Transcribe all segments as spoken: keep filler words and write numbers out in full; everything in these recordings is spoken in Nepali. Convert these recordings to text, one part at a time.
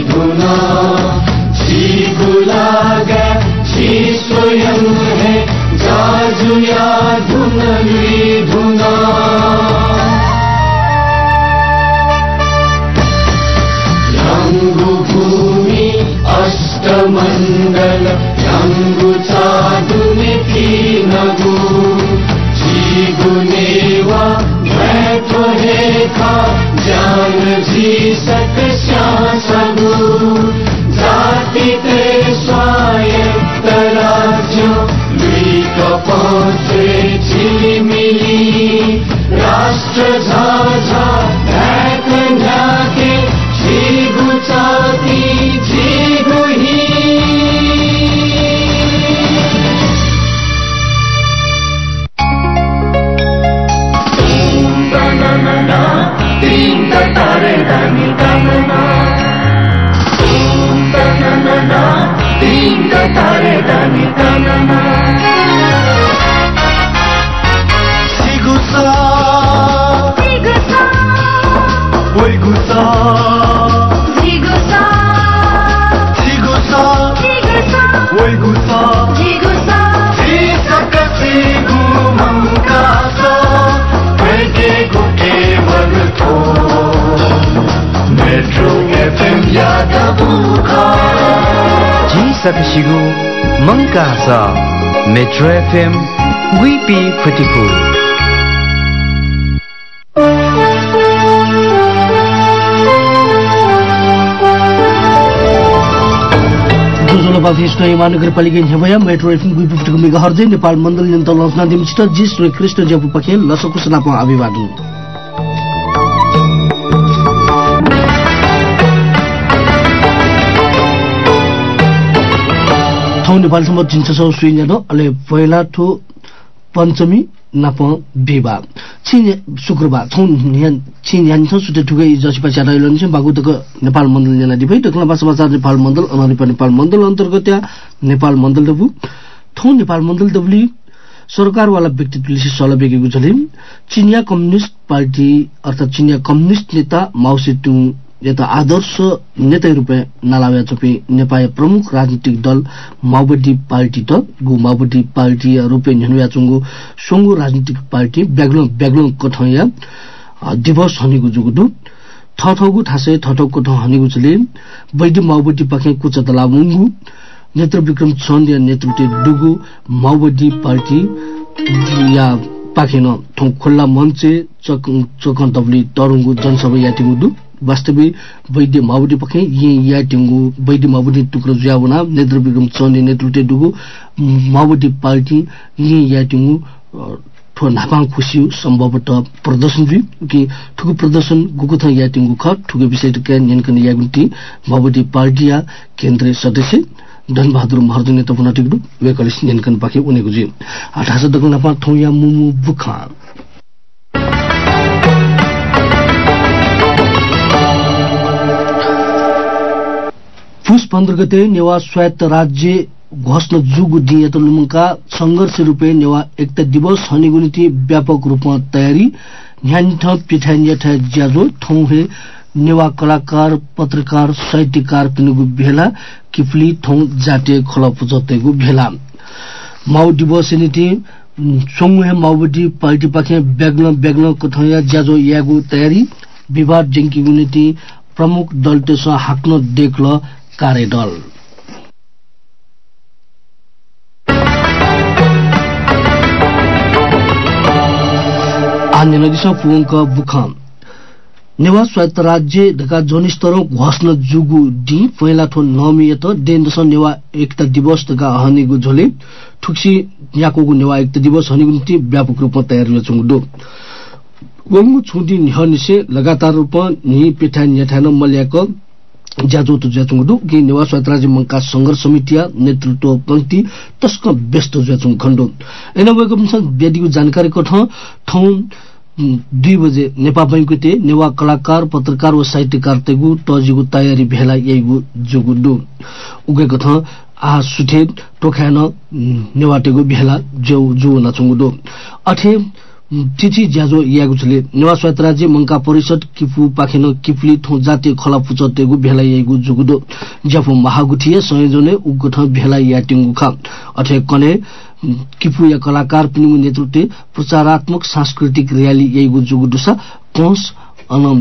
धुना जी बुलागा जी स्वयं है जाजुया धुनली धुना यंगु भूमि अष्टमंडल यंगु चादुनिकी नगु जी गुनेवा बैठो है खा जान जी सकस्या सबू जाति ते स्वायत्त राज्य लुई कपांचे झिलिमिली राष्ट्र झाझा धैक न्याके झीगु चाती झीगु ही तीन तारे दानी दाना तीन तारे दानी दाना सिगुसा सिगुसा ओइगुसा सिगुसा सिगुसा सिगुसा ओइगुसा सिगुसा सिसक सिगु मंकासा वेगे गु केवल थो मेट्रो एफएम यादा बुखा जी सकसिगु मंकासा मेट्रो एफएम वीपी खुतिफु महानगरपालिका हेबया मेट्रो एफएम गुइपुटको मेगाहर्ज नेपाल मण्डल यन्त्र लसना दिमचित जी श्री कृष्ण जपु पखेल लसको सनाप अभिवादन थौ नेपाल सम्म जिन्सौ सुइन्यानो अले पहिला ठो पञ्चमी नाप बिबा छिन शुक्रबार छौ नियन छिन यान छ सुते ठुकै जसि पछि आइलन छ बागुतको नेपाल मण्डल जना दिबै दक्षिण समाचार नेपाल मण्डल अनरिप नेपाल मण्डल अन्तर्गत नेपाल मण्डल दबु थौ नेपाल मण्डल दबली सरकारवाला व्यक्तित्वले सलबेगेको छले चिनिया कम्युनिस्ट पार्टी अर्थात चिनिया कम्युनिस्ट नेता माओ सेतुङ यता आदर्श नेता रूपे नालाव्या चोपी नेपाल प्रमुख राजनीतिक दल माओवादी पार्टी त गु माओवादी पार्टी रूपे न्हनुया चुंगु सोंगु राजनीतिक पार्टी ब्याग्लो ब्याग्लो कठया दिवस हनेगु जुगुदु थथगु ठासे थथक कठ हनेगु छले वैद्य माओवादी पखे कुचतला मुंगु नेत्र विक्रम चन्दिया नेतृत्व दुगु माओवादी पार्टी या पाखेन थौ खुल्ला मञ्चे चक चकन तबली तरंगु जनसभा यातिगु वास्तविक वैद्य माओवादी पखे ये या टिंगु वैद्य माओवादी टुक्रो जुयावना नेत्र विक्रम चन्दी नेतृत्व दुगु माओवादी पार्टी ये या टिंगु ठो नापाङ खुशी सम्भवतः प्रदर्शन भी कि ठुकु प्रदर्शन गुकुथ या टिंगु ख ठुकु विषय टके नियनकन यागुन्ती माओवादी पार्टी या केन्द्रीय सदस्य धनबहादुर महर्जन नेता पुना टिकदु वेकलिस नियनकन पाखे उनेगु जी अठास दगु नापा थौया मुमु बुखा पुष पन्ध्र गते नेवा स्वायत्त राज्य घोषणा जुगु दिए त लुमका संघर्ष रूपे नेवा एकता दिवस हनेगु नीति व्यापक रूपमा तयारी न्यान्ठ पिठान्यठ ज्याजो ठौ हे नेवा कलाकार पत्रकार साहित्यकार पिनुगु भेला किफली ठौ जाटे खला पुजतेगु भेला माओ दिवस नीति सोंगु माओवादी पार्टी पाखे बेग्न बेग्न कथया ज्याजो यागु तयारी विवाद जेंकीगु नीति प्रमुख दल तेस हाक्न देखल कार्यदल आन्य नदीसा पुंक बुखाम नेवा स्वायत्त राज्य ढका जोनिस्तर घोषणा जुगु डी पहिला ठो नमियत देन्दस नेवा एकता दिवस ढका हनेगु झोले ठुक्सी याकोगु नेवा एकता दिवस हनेगु निति व्यापक रूपमा तयारी चंगुदो वंगु छुदी निहनिसे लगातार रूपमा नि पिठान यठान मल्याक ज्याजो तो ज्याचुंगदु कि नेवा स्वायत्त राज्य मंका संघर्ष समितिया नेतृत्व पंक्ति तस्क व्यस्त ज्याचुंग खण्डो एनवेको बेदीको जानकारी कठ ठौ दुई बजे नेपाल बैंकुते नेवा कलाकार पत्रकार व साहित्यकार तेगु तजिगु तयारी भेला यगु जुगुदु उगेको थ आ सुठे टोखान नेवाटेगु भेला जो जो नचुंगुदु अठे तिथि ज्याजो यागुले नेवा स्वायत्त राज्य मंका परिषद किपु पाखेनो किपली ठौ जातीय खला पुचतेगु भेला यागु जुगुदो जफु महागुठिए संयोजने उगुठ भेला याटिंगु खा अथे कने किपु या कलाकार पिनिमु नेतृत्व प्रचारात्मक सांस्कृतिक रैली यागु जुगुदुसा कोंस अनम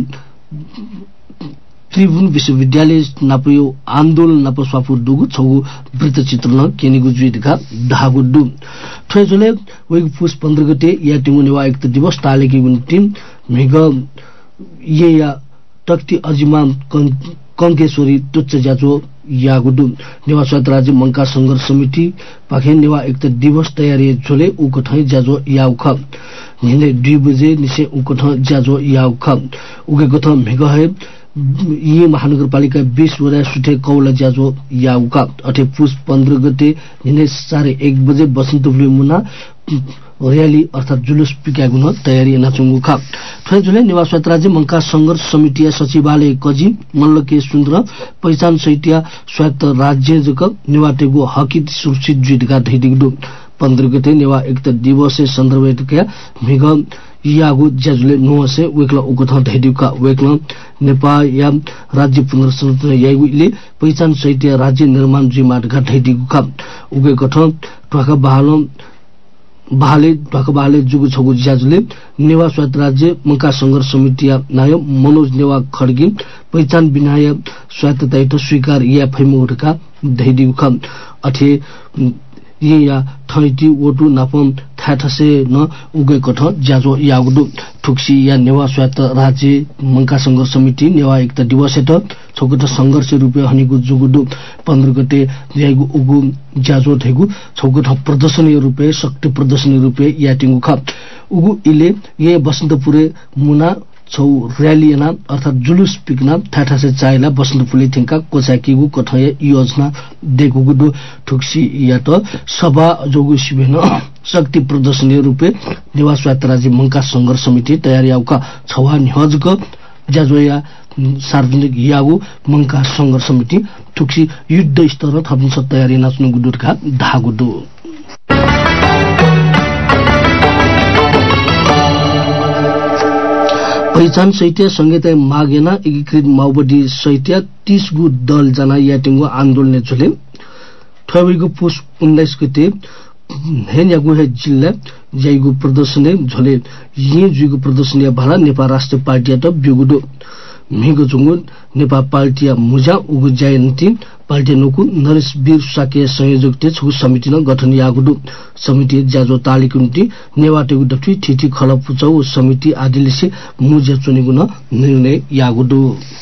त्रिभुवन विश्वविद्यालय नापयो आन्दोलन नाप स्वापु दुगु छगु वृत्त चित्रण केनिगु जुइदका धागुडु थ्वेजले वेग पुस पन्ध्र गते या टिमु नेवा एक दिवस तालेकी गुन टिम मेग ये या तक्ति अजिमा कंकेश्वरी तुच्च जाजो यागुडु नेवा स्वायत्त राज्य मंका संघर्ष समिति पाखे नेवा एक दिवस तयारी झोले उकठै जाजो याउख निने दुई बजे निसे उकठ जाजो याउख उगे गथ मेग है यी महानगरपालिका बीस वरा सुठे कौला ज्याजो याउका अठे पुस पन्ध्र गते हिने साढे एक बजे बसन्तपुर मुना रैली अर्थात जुलुस पिकागुन तयारी नाचुंगु खा थै जुले निवास स्वायत्त राज्य मंका संघर्ष समिति सचिवालय कजी मल्लके सुन्द्र पहिचान सहित स्वायत्त राज्य जक निवाटेगु हकित सुरक्षित जुइदका धैदिगु पन्ध्र गते नेवा एक दिवस सन्दर्भका मेघ यागु ज्याजुले नोसे वेक्ला उगथ धैदिका वेक्ला नेपाल या राज्य पुनर्संरचना यागुले पहिचान सहित राज्य निर्माण जिमाटका धैदिका उगे गठ टका बहाल बहाले टका बहाले जुगु छगु ज्याजुले नेवा स्वायत्त राज्य मंका संघर्ष समिति नाय मनोज नेवा खड्गी पहिचान बिनाय स्वायत्तता स्वीकार या फैमुटका धैदिका अथे ये या थैटी वटु नापम थाथसे न उगे कठ ज्याजो यागुडु ठुक्सी या नेवा स्वायत्त राज्य मंका संघर्ष समिति नेवा एक दिवस हेत छोकट संघर्ष रुपे हनिगु जुगुडु पन्ध्र गते यागु उगु ज्याजो थेगु छोकट प्रदर्शनी रुपे शक्ति प्रदर्शनी रुपे याटिंगु ख उगु इले ये बसन्तपुरे मुना छौ रैलीना अर्थात जुलुस पिकना थाठासे चाइला बसन्तपुरले थिंका कोचाकीगु कठय योजना देखुगु ठुक्सी या त सभा जोगु शिवेन शक्ति प्रदर्शनी रुपे नेवा स्वायत्त राज्य मंका संघर्ष समिति तयारी आउका छवा निहजक ज्याजोया सार्वजनिक यागु मंका संघर्ष समिति ठुक्सी युद्ध स्तर थपिन्छ तयारी नाच्नु गुडुका धागुडु पहिचान सहित संगीत मागेना एकीकृत माओवादी सहित तीस गु दल जना याटिंगु आन्दोलन झोले ठवेगु पुस उन्नाइस गते हेन्यागु हे जिल्ला जैगु प्रदर्शन झोले ये जुगु प्रदर्शन भला नेपाल राष्ट्रिय पार्टी त बिगुडो मिगु जुंगु नेपाल पार्टी मुजा उगु जयन्ती पार्टी नुकु नरेश वीर साके संयोजक ते छु समिति न गठन यागुडु समिति ज्याजो तालिकुन्टी नेवाटेगु दठि ठिठी खलपुचौ समिति आदिलेसे मुजा चुनिगु न निर्णय यागुडु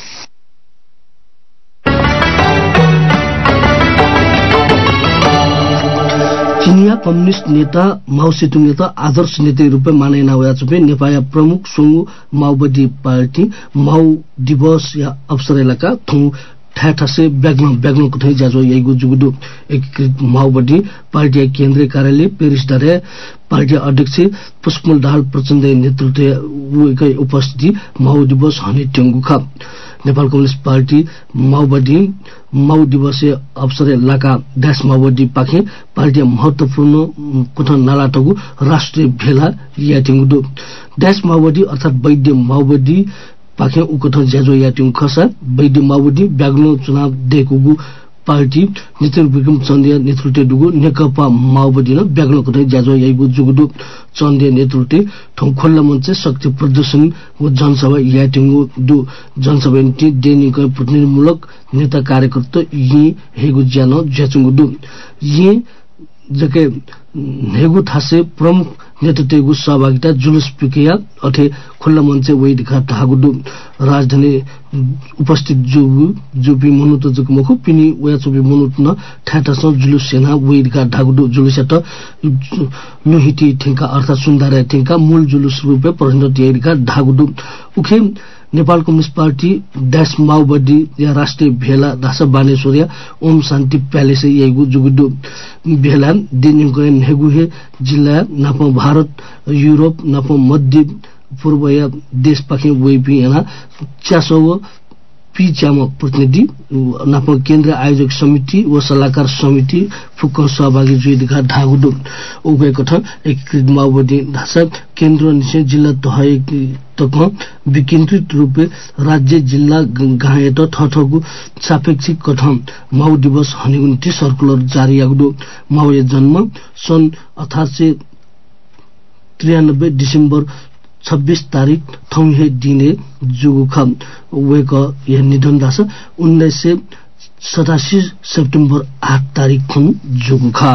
चिनिया कम्युनिस्ट नेता माओ सेतुङ नेता आदर्श नेता रूपे मानेना हुआ चुपे नेपाल प्रमुख सोंगु माओवादी पार्टी माओ दिवस या अवसर इलाका थौ ठाठासे ब्याग्न ब्याग्न को थै जाजो यैगु जुगुदु एकीकृत माओवादी पार्टी केन्द्रीय कार्यालय पेरिस दरे पार्टी अध्यक्ष पुष्पमल दाहाल प्रचण्ड नेतृत्वकै उपस्थिति माओ दिवस हने टेंगु खा नेपाल कम्युनिस्ट पार्टी माओवादी माओ दिवस अवसर लाका देश माओवादी पाखे पार्टी महत्वपूर्ण कुठन नालाटगु राष्ट्रिय भेला याटिङदु देश माओवादी अर्थात वैद्य माओवादी पाखे उकठ ज्याजो याटिङ खसा वैद्य माओवादी ब्याग्नो चुनाव देखुगु पार्टी नेतृत्व विक्रम चन्द्र नेतृत्व दुगु नेकपा माओवादी न ब्याग्नो कठै ज्याजो याइगु जुगुदु चन्द्र नेतृत्व ठौखल्ला मञ्च शक्ति प्रदर्शन व जनसभा याटिङगु दु जनसभा ति दैनिक प्रतिनिधिमूलक नेता कार्यकर्ता यी हेगु ज्यानो ज्याचुङगु दु यी जके नेगु थासे प्रमुख नेतृत्वगु सहभागिता जुलुस पिकिया अथे खुल्ला मञ्च वै दिखा धागुदु राजधानी उपस्थित जुगु जुपी मनुत जुक मखु पिनी वया चुबी मनुत न ठाटास जुलुस सेना वै दिखा धागुदु जुलुस त नुहिटी ठेंका अर्थात सुन्दारे ठेंका मूल जुलुस रुपे प्रचण्ड दिएका धागुदु उखे नेपाल कम्युनिस्ट पार्टी देश माओवादी या राष्ट्रिय भेला दासा बानेश्वरिया ओम शान्ति प्यालेस यैगु जुगुदु भेला दिनिङको नेगुहे जिल्ला नाप भारत युरोप नाप मध्य पूर्व या देश पाखे वैपी याना चासो पी च्यामा प्रतिनिधि नाप केन्द्र आयोजक समिति व सल्लाहकार समिति फुक्क सहभागी जुइदिका ढागुडो उभय कठन एकीकृत माओवादी धासा केन्द्र निसे जिल्ला तहय तक विकेन्द्रित रूपे राज्य जिल्ला गायत ठठगु सापेक्षिक कठन माओ दिवस हनिगुन्ती सर्कुलर जारी आगुडो माओ जन्म सन् अठारह सय त्रियानब्बे डिसेम्बर छब्बीस तारीख थौहे दिने जुगुखा वेक यह निधन दास उन्नाइस सय सतासी सेप्टेम्बर आठ तारीख खुन जुगुखा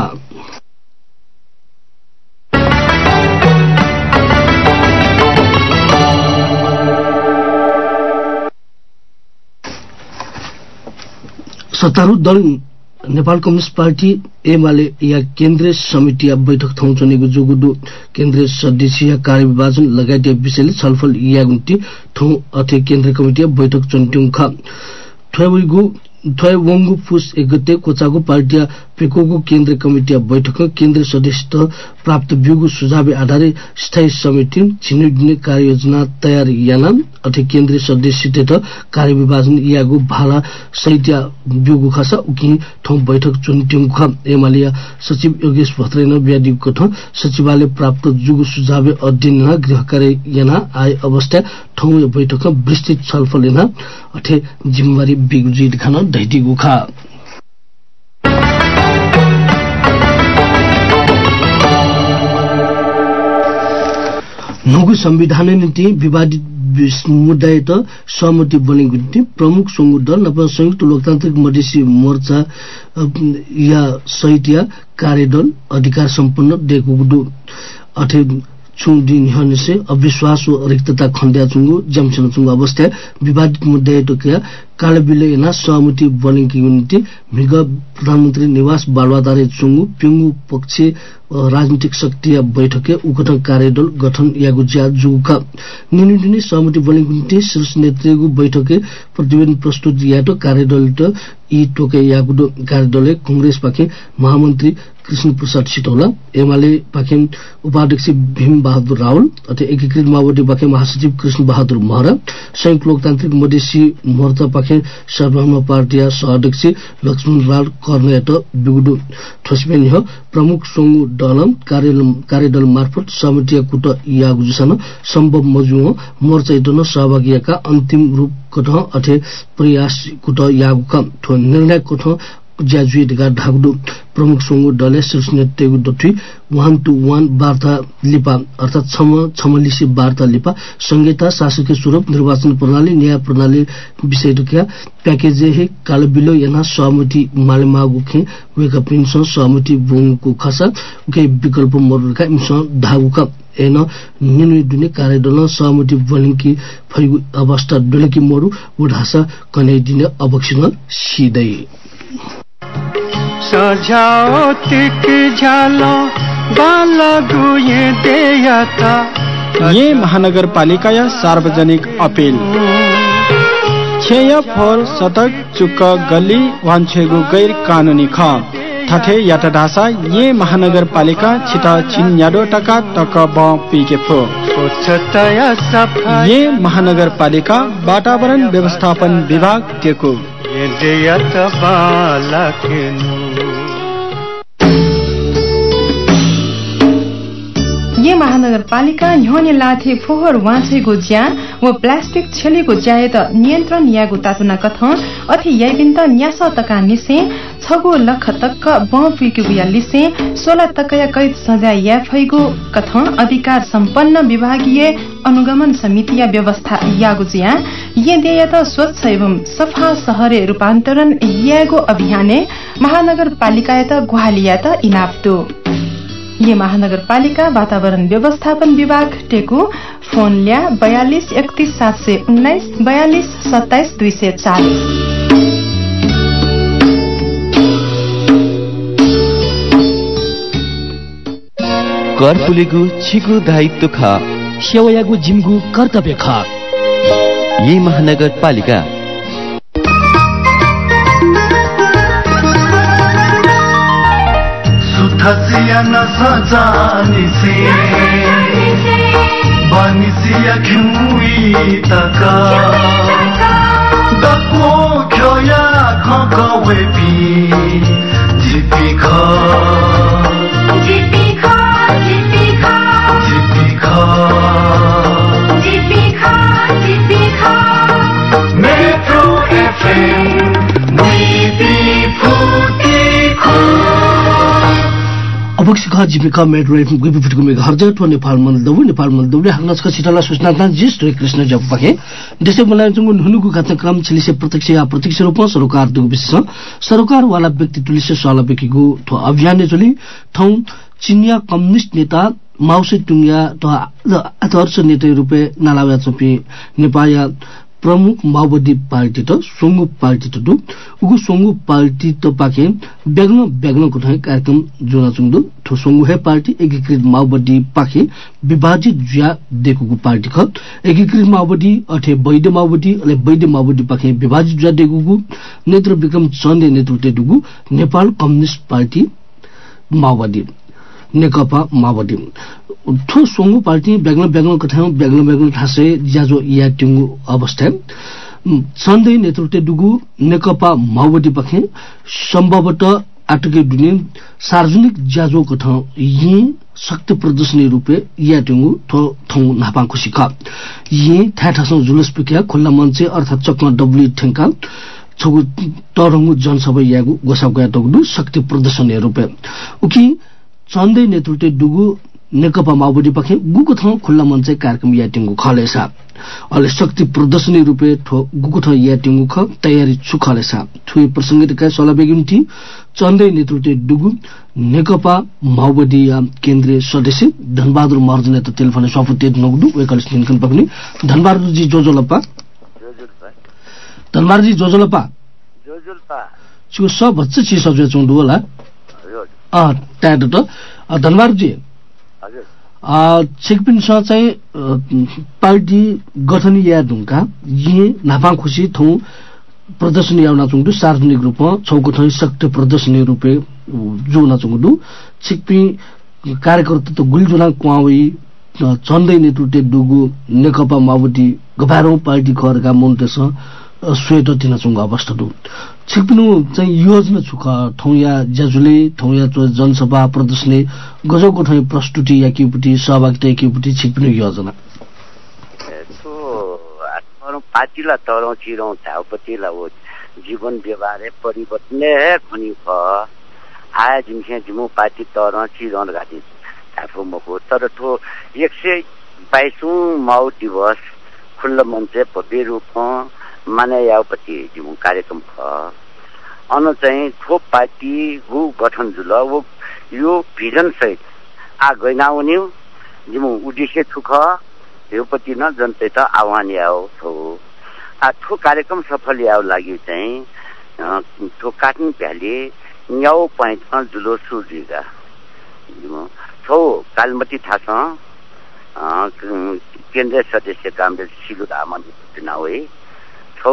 सत्तारूढ़ दल नेपाल कम्युनिस्ट पार्टी एमाले या केन्द्रीय समिति बैठक थौचनेको जोगुडो केन्द्रीय सदस्यीय कार्यविभाजन लगायत विषयले छलफल यागुन्ती थौ अथे केन्द्रीय कमिटी बैठक चन्ट्युङखा थ्वैगु थ्वैवंगु फुस एकगते कोचागु पार्टी पेकोगु केन्द्रीय कमिटी बैठक केन्द्रीय सदस्य प्राप्त ब्युगु सुझाव आधारे स्थायी समिति छिनिडिने कार्ययोजना तयार याना अथे केन्द्रीय सदस्य तेत कार्यविभाजन यागु भाला सहित्य ब्युगु खसा उकि थौ बैठक चुन्ट्युङखा एमालिया सचिव योगेश भत्रेन व्यादिको थ सचिवालय प्राप्त जुगु सुझाव अध्ययन गृह कार्य याना आय अवस्था थौ बैठक विस्तृत छलफल याना अथे जिम्मेवारी बिगुजित खान दैदिगु खा नगु संविधान नीति विवादित मुद्दा त सहमति बनेको प्रमुख संघ दल नप संयुक्त लोकतान्त्रिक मधेसी मोर्चा या सहित कार्यदल अधिकार सम्पन्न देखुगु अथे छुङ दिन हनसे अविश्वास व रिक्तता खण्ड्या चुंगु जमसन चुंगु अवस्था विवादित मुद्दा टोकिया कालबिले ना सहमति बनेकी निम्ति मृग प्रधानमन्त्री निवास बालवादारे चुंगु पिंगु पक्ष राजनीतिक शक्ति बैठके उगठन कार्यदल गठन यागु ज्या जुका निर्णय सहमति बनेको निम्ति शीर्ष नेतृत्वको बैठके प्रतिवेदन प्रस्तुत यातो कार्यदल त ई टोके यागु कार्यदलले कांग्रेस पाखे महामन्त्री कृष्ण प्रसाद सिटौला एमाले पाखे उपाध्यक्ष भीम बहादुर रावल अथे एकीकृत माओवादी पाखे महासचिव कृष्ण बहादुर महरा संयुक्त लोकतान्त्रिक मधेसी मोर्चा पाखे सर्वधर्म पार्टी सहाध्यक्ष लक्ष्मण लाल कर्णेत बिगुडु ठोसबेन हो प्रमुख संघ दल कार्यदल मार्फत सहमति कुट यागुजसन सम्भव मजु मोर्चा इतन सहभागिका अंतिम रूप कठ अथे प्रयास कुट यागुका ठो निर्णय कठ ज्याजुइटका ढागडु प्रमुख संघ दलले शीर्ष नेतृत्वको दथि वान टू वान वार्ता लिपा अर्थात छम छमलिसी वार्ता लिपा संहिता शासकीय स्वरूप निर्वाचन प्रणाली न्याय प्रणाली विषय टोकिया प्याकेज हे कालबिलो याना सहमति मालेमागुखे वेका पिन्स सहमति बुङको खसा उके विकल्प मरुका इन्स ढागुका एन निनु दुने कार्यदल सहमति बलिंकी फैगु अवस्था डलेकी मरु उढासा कने दिने अवक्षण सिदै सजाओ तिक झालो बाला गुये देयता ये महानगर पालिका या सार्वजनिक अपील छेय फोर सतक चुक गली वान्छेगु गैर कानूनी ख थथे याता ढासा ये महानगर पालिका छिटा छिन याडो टका टक ब पीके फो स्वच्छता सफाई ये महानगर पालिका वातावरण व्यवस्थापन विभाग टेको ये देयता बाला केनु ये महानगरपालिका न्योने लाथे फोहोर वाँचेको ज्या व प्लास्टिक छेलेको ज्यायत नियन्त्रण यागु तातुना कथ अथि याइबिन्त न्यास तका निसे छगो लख तक ब पुइके बुया लिसे सोलह तकया कैद सजा या फैगो कथ अधिकार सम्पन्न विभागीय अनुगमन समिति या व्यवस्था यागु ज्या ये देयत स्वच्छ एवं सफा शहरे रूपान्तरण यागो अभियाने महानगरपालिकायत गुहालियात इनाप्तो ये महानगरपालिका वातावरण व्यवस्थापन विभाग टेकु फोन ल्या बयालीस इकतीस सात सय उन्नाइस बयालीस सत्ताइस दुई सय चालीस कर पुलेगु छिगु दायित्व खा सेवायागु जिमगु कर्तव्य खा ये महानगरपालिका Hasiya na sajani se bani siya khui taka बक्सिखा जिपिका मेट्रो एफएम गुबिफुटको मेगा हर्ज ठो नेपाल मलदौ नेपाल मलदौले हाग्नसका छिटला सूचना ता जे श्री कृष्ण जप पाके देशे बनाउँछौ नुनुको कार्यक्रम छिलिसे प्रत्यक्ष या प्रत्यक्ष रूपमा सरकार दुगु विशेष सरकार वाला व्यक्ति तुलिसे साला बेकीको ठो अभियान ने चली ठौ चिनिया कम्युनिस्ट नेता माउसे टुङ्गा त आदर्श नेता रूपे नालावा चोपी नेपाया प्रमुख माओवादी पार्टी त सोंगु पार्टी त दु उगु सोंगु पार्टी त पाके बेग्न बेग्न को कार्यक्रम जोना चुंदु ठो सोंगु हे पार्टी एकीकृत माओवादी पाके विभाजित जुया देखुगु पार्टी ख एकीकृत माओवादी अठे वैध माओवादी अले वैध माओवादी पाके विभाजित जुया देखुगु नेत्र विक्रम चन्दे नेतृत्व दुगु नेपाल कम्युनिस्ट पार्टी माओवादी नेकपा माओवादी ठो सोंगु पार्टी बेग्न बेग्न कथाउ बेग्न बेग्न ठासे ज्याजो या टिंगु अवस्था सन्दै नेतृत्व दुगु नेकपा माओवादी पखे सम्भवतः आटके दुने सार्वजनिक ज्याजो कथाउ यी शक्ति प्रदर्शनी रूपे या टिंगु थो थौ नापा खुशी ख यी थाठासो जुलुस पिक्या खुल्ला मञ्चे अर्थात चक्न डब्ल्यू ठेंका छगु तरंगु जनसभा यागु गोसागया तगदु शक्ति प्रदर्शनी रूपे उकी सन्दै नेतृत्व दुगु नेकपा माओवादी पखे गुको थ खुल्ला मञ्चे कार्यक्रम याटिङु खलेसा अले शक्ति प्रदर्शनी रूपे ठो गुको थ याटिङु ख तयारी छुखलेसा थुई प्रसंगितका सलाबेगिन्ती चन्दै नेतृत्व दुगु नेकपा माओवादी केन्द्रीय सदस्य धनबहादुर महर्जन नेता टेलिफोन सफुते नगदु वेकल स्निनकन पकनी धनबहादुर जी जोजोलपा जोजोलपा धनबहादुर जी जोजोलपा जोजोलपा छु सब बच्चे छि सजो चुंडु होला अ ट्याड त धनबहादुर जी हजुर अ छिकपिनसँग चाहिँ पार्टी गठन या ढुङ्का यी नाफा खुशी थौ प्रदर्शनी आउन चुङ्दु सार्वजनिक रूपमा छौको ठाउँ शक्ति प्रदर्शनी रूपे जोना चुङ्दु छिकपि कार्यकर्ता त गुलजुना क्वावी चन्दै नेतृत्व दुगु नेकपा माओवादी गभारौं पार्टी खरका मन्त्रेस स्वेटर दिन चुङ्ग अवस्था दु छिकपिनु चाहिँ योजना छुक ठौया ज्याजुले ठौया जनसभा प्रदर्शनी गजौको ठाउँ प्रस्तुति या किपुटी सहभागिता किपुटी छिकपिनु योजना सो आत्मरो पार्टीला तरौ चिरौ थाउपतिला वो जीवन व्यवहार परिवर्तन है खनि ख आया जिमखे जिमु पार्टी तरौ चिरौ गाडी थाफो मको तर ठो एक सय बाइसौं माउ दिवस खुल्ला मञ्चे भव्य रूपमा माने यावपति जिमु कार्यक्रम ख अन चाहिँ ठोप पार्टी गु गठन जुल वो यो भिजन सहित आ गइनाउनी जिमु उद्देश्य छुख योपति न जनते त आह्वान याओ थो आ ठो कार्यक्रम सफल याओ लागि चाहिँ ठो काट्न भ्याली न्याउ पॉइन्टमा जुलो सुजिगा जिमु थो कालमती थास केन्द्रीय सदस्य कामरेज सिलु आमन चुनावै छौ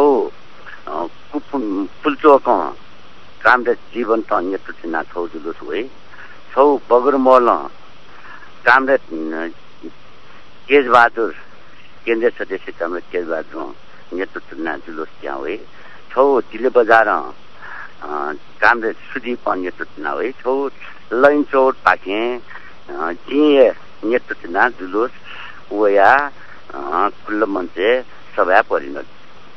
पुल्चोक कामरेज जीवन त अन्य चुना छौ जुलुस होइ छौ बगरमल कामरेज तेजबहादुर केन्द्रीय सदस्य कामरेज तेजबहादुर नेतृत्व चुना जुलुस त्यहाँ होइ छौ दिले बजार कामरेज सुदीप नेतृत्व चुना होइ छौ लाइन चौर पाखे जिए नेतृत्व चुना जुलुस वया खुल्ला मञ्चे सभा परिणत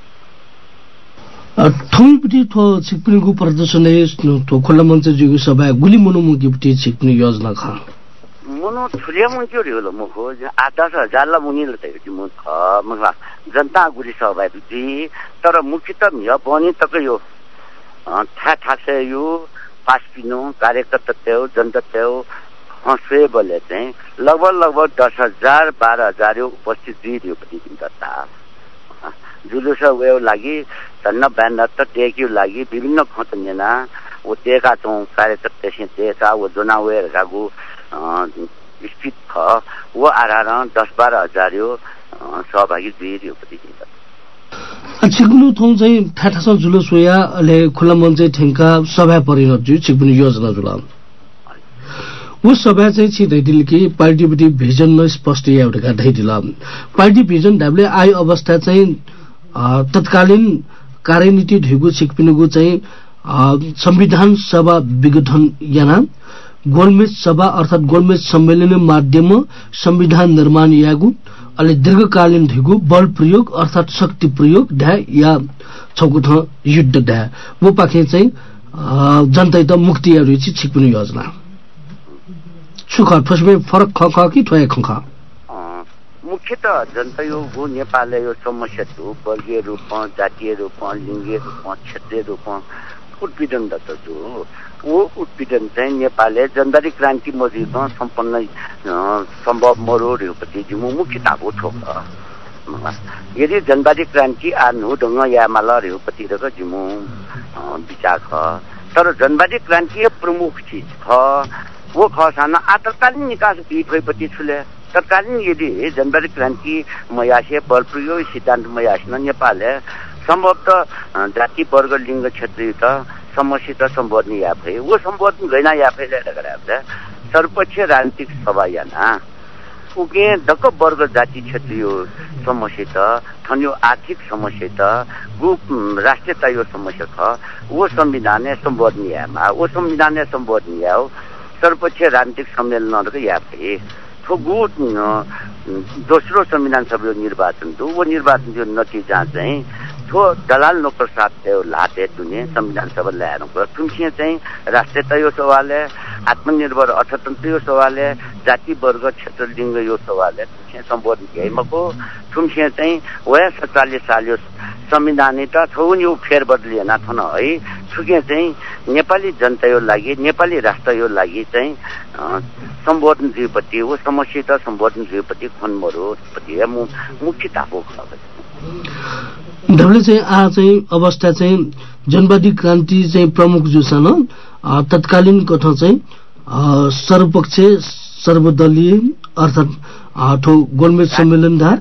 ठौपटी ठो छिकपिनीको प्रदर्शन ठो खुल्ला मञ्चे जुगु सभा गुली मुनुमुकीपटी छिकपिनी योजना ख मुनु ठुलिया मुन्क्यो रियो म हो आठ हजार ला मुनिल त मु ख म जनता गुली सभा दि तर मुख्य त य बनि तक यो ठा ठासे यो पासपिनो कार्यकर्ता त्यो जनता त्यो हसे बोले चाहिँ लगभग लगभग दस हजार बाह्र हजार यो उपस्थित दियो पनि जनता जुलुस वेव लागि तन्न ब्यान्ड त टेक्यु लागि विभिन्न खतनेना ओ टेका छौं कार्यकर्ता से टेका वो जनावेर गागु स्थित ख वो आरार दस बाह्र हजार यो सहभागी दियो पनि छिकपिनु थौ चाहिँ ठाठासँग जुलुस वया ले खुल्ला मञ्चे ठेंका सभा परिणत जु छिकपिनु योजना जुला वो सभा चाहिँ छिदैदिल कि पार्टीपट्टि भिजन न स्पष्ट या एउटा ढैदिल पार्टी भिजन ढाबले आयो अवस्था चाहिँ तत्कालीन कार्यनीति ढिगु छिकपिनुगु चाहिँ संविधान सभा विघटन याना गोलमेज सभा अर्थात गोलमेज सम्मेलन माध्यम संविधान निर्माण यागु अले दीर्घकालीन ढिगु बल प्रयोग अर्थात शक्ति प्रयोग ढा या छौकुठ युद्ध ढा वो पाखे चाहिँ जनता त मुक्ति या रुचि छिकपिनु योजना सुख ठोसमे फरक ख ख कि ठोए ख ख मुख्यतः जनता यो भू नेपालले यो समस्या छु वर्गीय रूपमा जातीय रूपमा लिङ्गीय रूपमा क्षेत्रीय रूपमा उत्पीडन त छु वो उत्पीडन चाहिँ नेपालले जनवादी क्रान्ति मजिदमा सम्पन्न सम्भव मरोडपति जिमु मुख्यताको ठोक यदि जनवादी क्रान्ति आनु ढङ्ग यामाला रेपति र जिमु विचार ख तर जनवादी क्रान्ति प्रमुख चीज ख वो खसाना आतकालीन निकास भएपछि छुले तत्कालीन यदि जनवादी क्रान्ति मयासे बल प्रयोग सिद्धान्त मयासन नेपालले सम्भवतः जाति वर्ग लिङ्ग क्षेत्रीय त समस्या सम्बोधन या भए वो सम्बोधन गैना या भए गराउँदा सर्वपक्ष राजनीतिक सभा याना उके दक वर्ग जाति क्षेत्रीय समस्या त थन्यो आर्थिक समस्या त ग्रुप राष्ट्रियता यो समस्या ख वो संविधान सम्बोधन यामा वो संविधान सम्बोधन या सर्वपक्ष राजनीतिक सम्मेलन या भए गु दोस्रो संविधान सभा निर्वाचन तो वो निर्वाचन जो नतिजा चाहिँ थो दलाल नोकर साथ लाते दुने संविधान सभा ल्याएर तुमसिंह चाहिँ राष्ट्रियता यो सवाल है आत्मनिर्भर अर्थतन्त्र यो सवाल है जाति वर्ग क्षेत्र लिङ्ग यो सवाल है तुमसिंह सम्बोधन केहीमको तुमसिंह चाहिँ वया सत्तालिस साल यो संविधान त थौन यो फेर बदलिएन थन है छुके चाहिँ नेपाली जनता यो लागि नेपाली राष्ट्र यो लागि चाहिँ सम्बोधन जीवपति वो समस्या त सम्बोधन जीवपति खनमरोपति मुख्यताको धरले चाहिँ आ चाहिँ अवस्था चाहिँ जनवादी क्रान्ति चाहिँ प्रमुख जो छन् तत्कालीन कथा चाहिँ सर्वपक्षीय सर्वदलीय अर्थात ठो गोलमेज सम्मेलन दा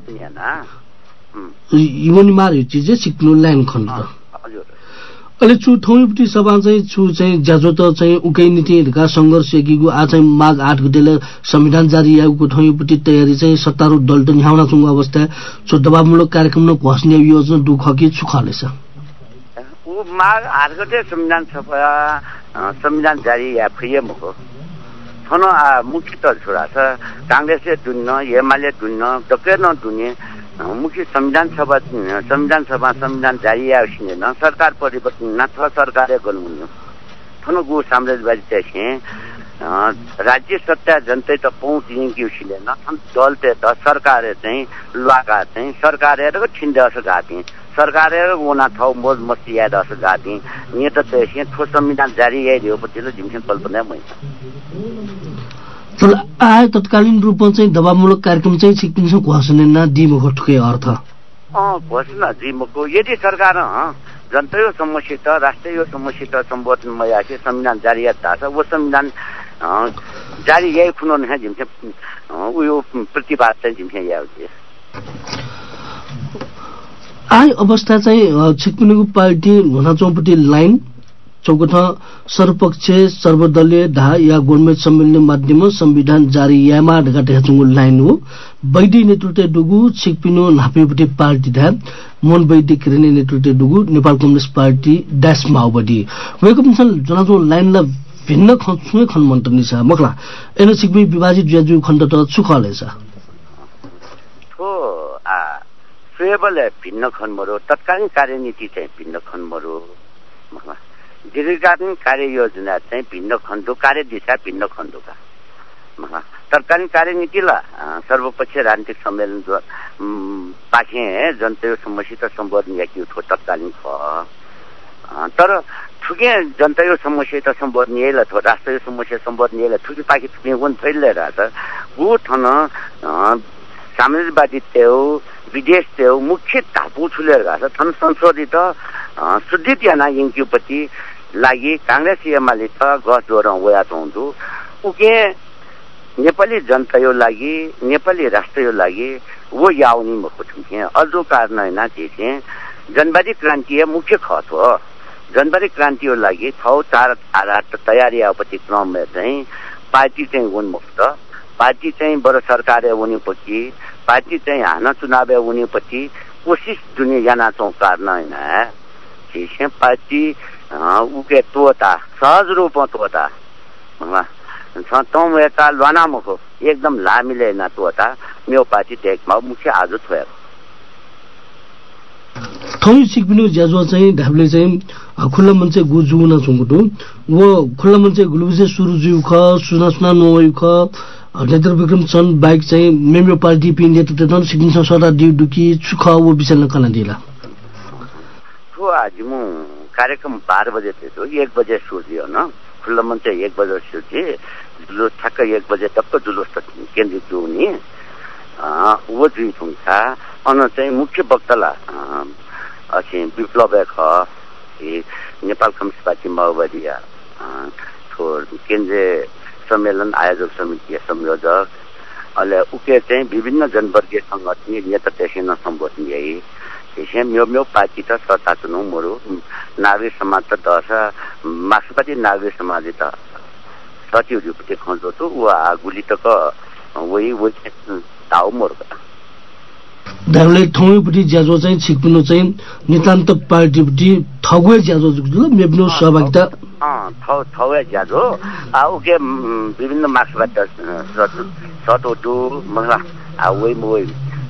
युवनी मार्यो चिज सिक्नु लाइन खण्ड अहिले छु थौपटी सभा चाहिँ छु चाहिँ ज्याजो त चाहिँ उकै नीतिका संघर्ष एकीको आ चाहिँ माघ आठ गतेले संविधान जारी याको थौपटी तयारी चाहिँ सत्तारूढ दल त न्याउना छुङ अवस्था छु दबावमूलक कार्यक्रम न घोषणा योजना दुख कि सुखलेछ उ माघ आठ गते संविधान सभा संविधान जारी या फैमको थन मुख्य त छोरा छ कांग्रेसले दुन्न एमाले दुन्न दके न दुने मुख्य संविधान सभा संविधान सभा संविधान जारी आउँदैन सरकार परिवर्तन न छ सरकारले गर्नु थन गु साम्राज्यवादी चाहिँ राज्य सत्ता जनता त पहुँच कि उसिलेन दल त सरकारले चाहिँ लुका चाहिँ सरकारले छिन्दे असर गाथे सरकारले ओना ठाउँ मोज मस्ती याद असर गाथे नि त चाहिँ ठोस संविधान जारी आइदियो पछि त जिमसन कल्पना मै तर आए तत्कालीन रूपमा चाहिँ दबावमूलक कार्यक्रम चाहिँ सिक्किमसँग घोषणा दिएको ठुकै अर्थ अँ घोषणा दिएको यदि सरकार जनता यो समस्या त राष्ट्रिय यो समस्या त सम्बोधन मया के संविधान जारी यात्रा छ वो संविधान जारी यही खुनो न जिमसे उयो प्रतिवाद चाहिँ जिमसे या आए अवस्था चाहिँ सिक्किमको पार्टी हुन चौपटी लाइन चौकठ सर्वपक्षीय सर्वदलीय धा या गोलमेज सम्मेलन माध्यम संविधान जारी यामा ढगाटेचुङ लाइन हो वैद्य नेतृत्व डुगु सिक्किनो नापेपटी पार्टी धा मन वैद्य किरने नेतृत्व डुगु नेपाल कम्युनिस्ट पार्टी ड्यास माओवादी वेको मिसन जनाजो लाइन ला भिन्न खन्सुय खन मन्त्रनी छ मखला एन सिक्किम विभाजित ज्याजु खण्ड त सुखले छ हो आ फेबल भिन्न खनमरो तत्कालीन कार्यनीति चाहिँ भिन्न खनमरो मखला दीर्घकालीन कार्य योजना चाहिँ भिन्न खण्डो कार्य दिशा भिन्न खण्डोका तत्कालीन कार्यनीतिलाई सर्वपक्षीय राजनीतिक सम्मेलन पाखे जनता यो समस्या त सम्बोधन याकी हो तत्कालीन ख तर ठुके जनता यो समस्या त सम्बोधन यले थो राष्ट्र यो समस्या सम्बोधन यले ठुके पाखे ठुके वन फैलिरहेछ गु थन साम्राज्यवादी त्यो विदेश त्यो मुख्य धापु छुलेर गएको छ थन संशोधित सुदृढ याना यिङ्क्युपति लागि कांग्रेस एमाले त गस जोरौँ वया हुन्थ्यो उके नेपाली जनता यो लागि नेपाली राष्ट्र यो लागि वो याउनी मको थिए अझो कारण हैन थिए जनवादी क्रान्ति मुख्य खत हो जनवादी क्रान्ति यो लागि छौ चार आधार तयारी आउपछि क्रममा चाहिँ पार्टी चाहिँ उन्मुक्त पार्टी चाहिँ बडो सरकारले उनीपछि पार्टी चाहिँ हाना चुनाव उनीपछि कोशिश दुनिया जाना चौ कारण हैन छिसे पार्टी उके तोता सहज रूपमा तोता तम एका लनामको एकदम लामिले न तोता मेरो पार्टी देखमा मुख्य आज थ्यो थौ सिक्किनु ज्याजो चाहिँ ढाबले चाहिँ खुल्ला मंचे गुजुना छुंगुटु वो खुल्ला मंचे गुलुसे सुरु जिउ ख सुना सुना नोय ख नेत्र विक्रम चन्द बाइक चाहिँ मेम्बर पार्टी पिन्ने त तन सिकिन्छ सदा डिउ दुकी सुख वो विषय कना दिला तो आज मु कार्यक्रम बारह बजे थे तो एक बजे सुर्दियो न खुल्ला मंचे एक बजे सुर्दि जुलुस ठक्क एक बजे तक जुलुस केन्द्रित हुने वो जुई थुङका अन चाहिँ मुख्य वक्ताला अछि विप्लव ख नेपाल कम्युनिस्ट पार्टी माओवादी थोर केन्द्रीय सम्मेलन आयोजक समिति संयोजक अहिले उके चाहिँ विभिन्न जनवर्गीय संगठन नेता त्यसैन सम्बोधन यही त्यसै म्यो म्यो पार्टी त सताचुनु मोरो नागरिक समाज त दस मार्क्सवादी नागरिक समाज त सतिउपति खन्जो तो वा गुली तक वही वही ताउ मोर दाइले थौपटी ज्याजो चाहिँ छिकपिनु चाहिँ नितान्त पार्टीपटी ठगुए ज्याजो जुल मेब्नो सहभागिता अ थौ थौए ज्याजो आ उके विभिन्न मार्क्सवादी सतोटु मगा आ वही मोय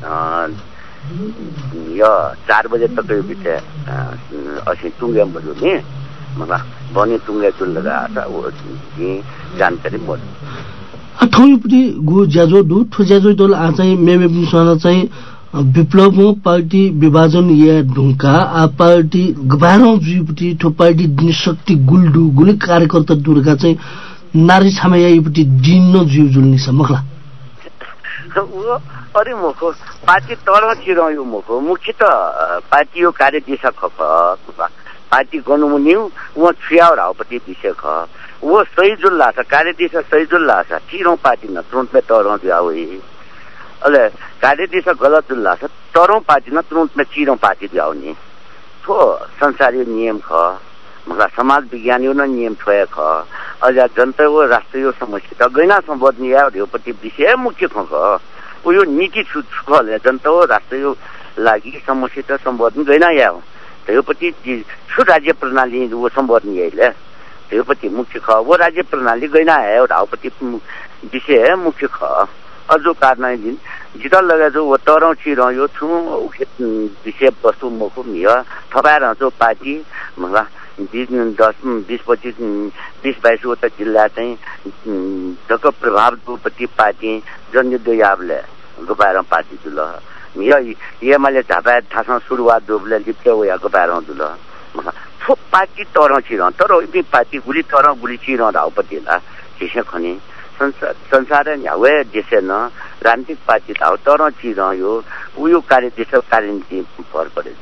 यो चार बजे तक यो बिते असि टुंगे बजु नि मगा बने टुंगे जुल लगा था वो जानकारी मोर थौपटी गु ज्याजो दु ठो ज्याजो दल आ चाहिँ मेमेब्नो सना चाहिँ विप्लव पार्टी विभाजन या ढुंका आ पार्टी गबारौं जुइपटी ठो पार्टी निशक्ति गुल्डु गुले कार्यकर्ता दुर्गा चाहिँ नारी छामायाइपटी दिन जुइ जुल्नी समखला वो अरे मोको पार्टी तर छिरयो मोको मुख्य त पार्टी यो कार्य दिशा खप पार्टी गर्नुमुन्यु वो छियाउ राउपटी विषय ख वो सही जुल्ला छ कार्य दिशा सही जुल्ला छ छिरौ पार्टी न तुरंत में तरौ दियाउ अले कार्य दिशा गलत जुल्ला छ तरौ पार्टी न तुरंत में छिरौ पार्टी दियाउ नि थो संसारीय नियम ख मगा समाज विज्ञानियो न नियम छोए ख अझ जनता वो राष्ट्रिय समस्या त गैना सम्बोधन या रेपटी विषय मुख्य ख उयो नीति छुखले जनता वो राष्ट्रिय लागि समस्या त सम्बोधन गैना या रेपटी छु राज्य प्रणाली वो सम्बोधन यले रेपटी मुख्य ख वो राज्य प्रणाली गैना है राउपटी विषय मुख्य ख अजो कारण दिन जितल लगे जो वो तरौ छिरौ यो छु विषय वस्तु मको मिया थपाएर जो पार्टी मगा दस बीस पच्चीस बीस बाईस वटा जिल्ला चाहिँ जक प्रभाव दुपट्टि पार्टी जनयुद्ध याबले गोपारम पार्टी जुल मिया ये मैले झापा थासा सुरुवात दोबले लिप्ते हो या गोपारम जुल थो पार्टी तरौ छिरौ तर इबी पार्टी गुली तरौ गुली छिरौ राउपटिला त्यसै खनि संसार संसार यावे देशे न राजनीतिक पार्टी त तरौ छिरौ यो उयो कार्य देश कार्यनीति फर परेजी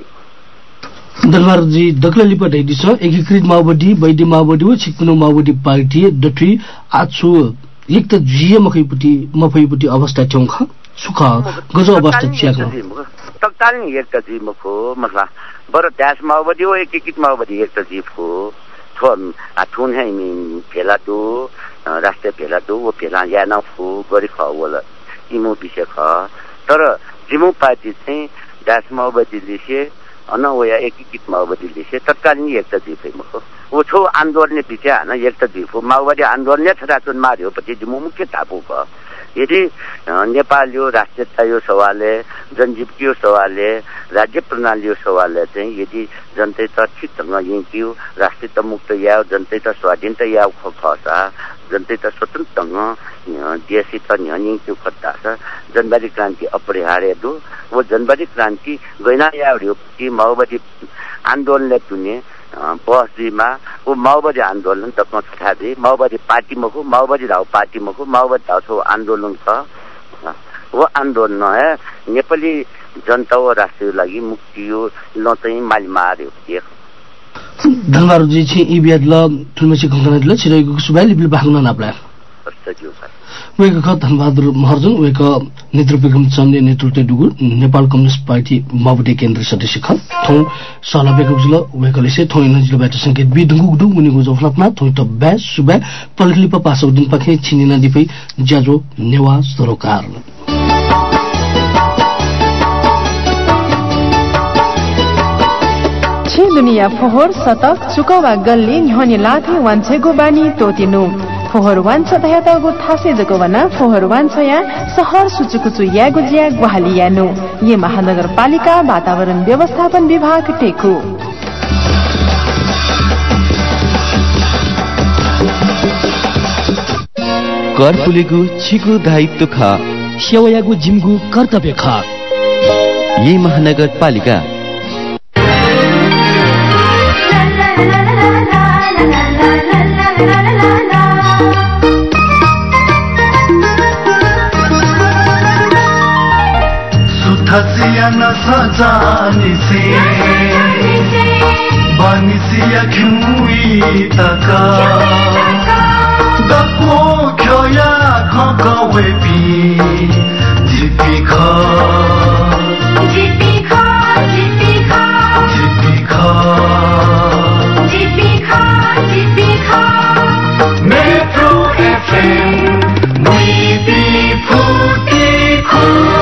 दरबार जी दक्ला लिपट दिस एकीकृत माओवादी वैद्य माओवादी व छिकपिनु माओवादी पार्टी दठी आछु एक त जिए मखैपटी मफैपटी अवस्था चौख सुख गजो अवस्था छियाको तत्कालीन एक त जी मखो मखला बर त्यास माओवादी व एकीकृत माओवादी एक त जी फो थोन आथुन है नि फेला दो राष्ट्रिय फेला दो वो फेला या न फो गरि ख वला इमो विषय ख तर जिमो पार्टी चाहिँ त्यास माओवादी लिसे अन वया एकीकृत माओवादी लिसे तत्कालीन एक त जी मखो वो छो आन्दोलन पिछे न एक त जी फो माओवादी आन्दोलन छरा चुन मार्यो पछि जिमो मुख्य तापु क यदि नेपाल यो राष्ट्रियता यो सवालले जनजीवकी यो सवालले राज्य प्रणाली यो सवालले चाहिँ यदि जनता ठिक ढंग यिन्क्यो राष्ट्रियता मुक्त या जनता स्वाधीनता या खसा जनता स्वतन्त्र ढंग देशित न्यानिक्यो खत्ता छ जनवादी क्रान्ति अपरिहार्य दो वो जनवादी क्रान्ति गैना या कि माओवादी आन्दोलनले चुने बसजीमा वो माओवादी आन्दोलन त कथादे माओवादी पार्टी मको माओवादी राव पार्टी मको माओवादी राव आन्दोलन छ वो आन्दोलन है नेपाली जनता व राष्ट्रिय लागि मुक्ति यो ल चाहिँ माल मार्यो एक धनबार जी छि इबियत ल ठुलमेसी कंकना ल छिरेको सुबाइले बिल भाग्न नाप्ला सजियो वेको ख धनबहादुर महर्जन वेको नेतृत्व चन्दे नेतृत्व दुगु नेपाल कम्युनिस्ट पार्टी माओवादी केन्द्र सदस्य ख थौ सला बेको जुल वेकोले से थौ न जुल बाटा संकेत बि दुगु दुगु मुनिगु जफलपना थौ त बे सुबे पलिकलिप पासौ दिन पखे छिनिना दिपै ज्याजो नेवा सरोकार छे दुनिया फोहोर सतक चुकवा गल्ली न्हने लाथे वान्छेगो बानी तोतिनु फोहोर वान्छ दयातगु थासे जगवना फोहोर वान्छया सहर सुचुकुचु यागु ज्या ग्वालियानु ये महानगरपालिका वातावरण व्यवस्थापन विभाग टेकु कर पुलेगु छिगु दायित्व ख सेवायागु जिमगु कर्तव्य ख यी महानगरपालिका सुथसिया न सजानी से बानिसिया खिमुई तका दको खोया खकवे पी जिपी खा जिपी खा जिपी खा जिपी खा जिपी खा जिपी खा मेट्रो एफएम मुई बी फुटी खो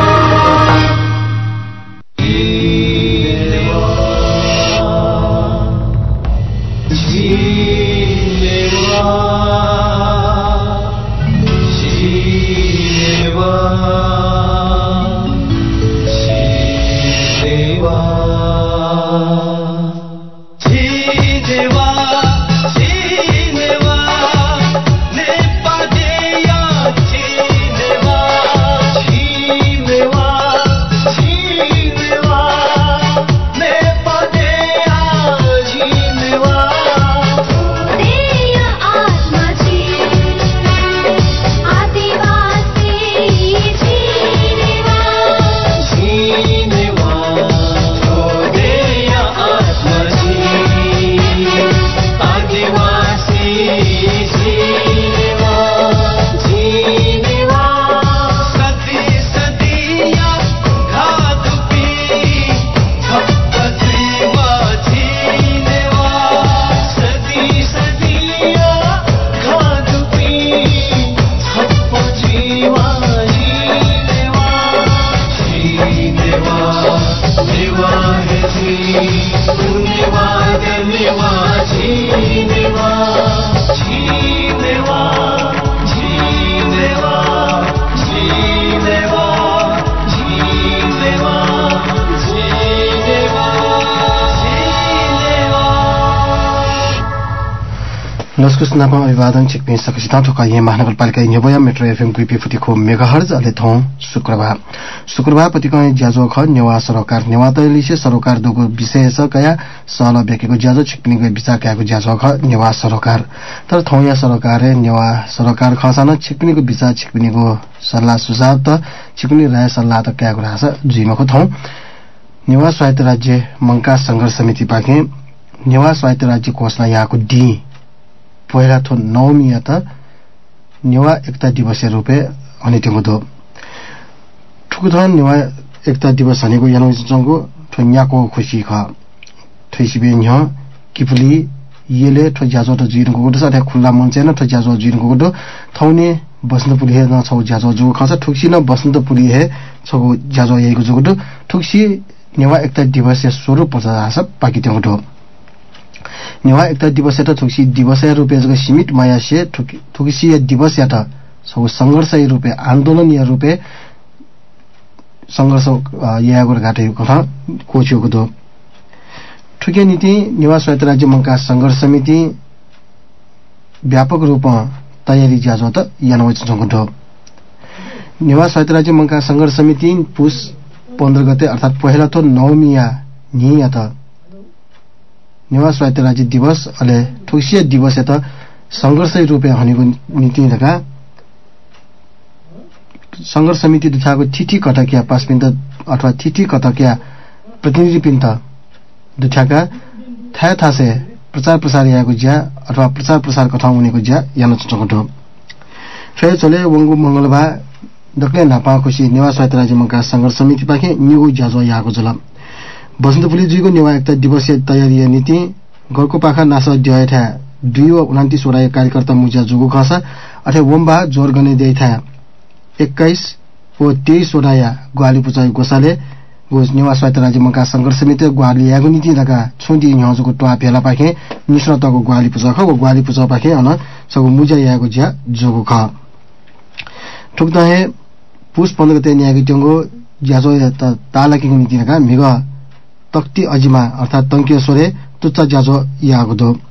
नस्कुस्नामा अभिवादन छिक्ने सकसिता ठोका यहाँ महानगरपालिका न्योबया मेट्रो एफएम कुपी फुटीको मेगाहर्ज अले थौ शुक्रबार शुक्रबार पतिको ज्याजो ख नेवा सरकार नेवा तैलिसे सरकार दुगो विषय छ कया सल बेकेको ज्याजो छिक्नेको विचार कयाको ज्याजो ख नेवा सरकार तर थौ या सरकार नेवा सरकार खसान छिक्नेको विचार छिक्नेको सल्लाह सुझाव त छिक्ने राय सल्लाह त कयाको राछ जुइमको थौ नेवा स्वायत्त राज्य मंका संघर्ष समिति पाके नेवा स्वायत्त राज्य घोषणा यहाँको डी पहिला थो नवमी त नेवा एकता दिवसीय रूपे अनिटेको दो ठुकुधन नेवा एकता दिवस हनेको यानो जंगो ठन्याको खुशी ख थैसिबे न्ह किपली येले ठ ज्याजो त जिनको गोड साथे खुल्ला मन छैन ठ ज्याजो जिनको गोड थौने बसन्त पुली हे न छौ ज्याजो जु खस ठुक्सी न बसन्त पुली हे छौ ज्याजो यहीको जुगड ठुक्सी नेवा एकता दिवसीय स्वरूप पचास पाकी त्यो गोड नेवा एकता दिवस त थुक्सी दिवस रूपे जग सीमित माया से थुक्सी दिवस या त सो संघर्ष रूपे आन्दोलनीय रूपे संघर्ष यागोर घाटे कथा कोचिएको दो ठुके नीति नेवा स्वायत्त राज्य मंका संघर्ष समिति व्यापक रूपमा तयारी ज्याजो त यानो जंगो दो नेवा स्वायत्त राज्य मंका संघर्ष समिति पुस पन्ध्र गते अर्थात पहिला त नवमिया नि या त नेवा स्वायत्त राज्य दिवस अले ठुक्सी दिवस त संघर्ष रूपे हनेको नीति रका संघर्ष समिति दुठाको थिथि कटकिया पासपिन्त अथवा थिथि कटकिया प्रतिनिधि पिन्त दुठाका थाहा थासे प्रचार प्रसार याको ज्या अथवा प्रचार प्रसार कथा हुनेको ज्या यानो चटकटो फेरि चले वंगु मंगलबार दक्ले नापा खुशी नेवा स्वायत्त राज्य मंका संघर्ष समिति पाखे निगु ज्याजो याको जला बसन्तपुली जुइको नेवा एकता दिवसीय तयारी नीति घरको पाखा नासा द्याथा दुई व उन्तीस वटा कार्यकर्ता मुजा जुगु खसा अथे वम्बा जोर गर्ने देथा एक्काइस व तेइस वटा ग्वाली पुचाइ गोसाले गोस नेवा स्वायत्त राज्य मंका संघर्ष समिति ग्वाली यागु नीति लगा छुन्दी न्हजुको टवा फेला पाखे निस्रतको ग्वाली पुचा ख ग्वाली पुचा पाखे अन सगु मुजा यागु ज्या जुगु ख ठुक्दा हे पुस पन्ध्र गते न्यागि टंगो ज्याजो त तालाकीको नीति लगा मिग तक्ति अजिमा अर्थात तंकियोश्वरे तुच्चा ज्याजो यागो दो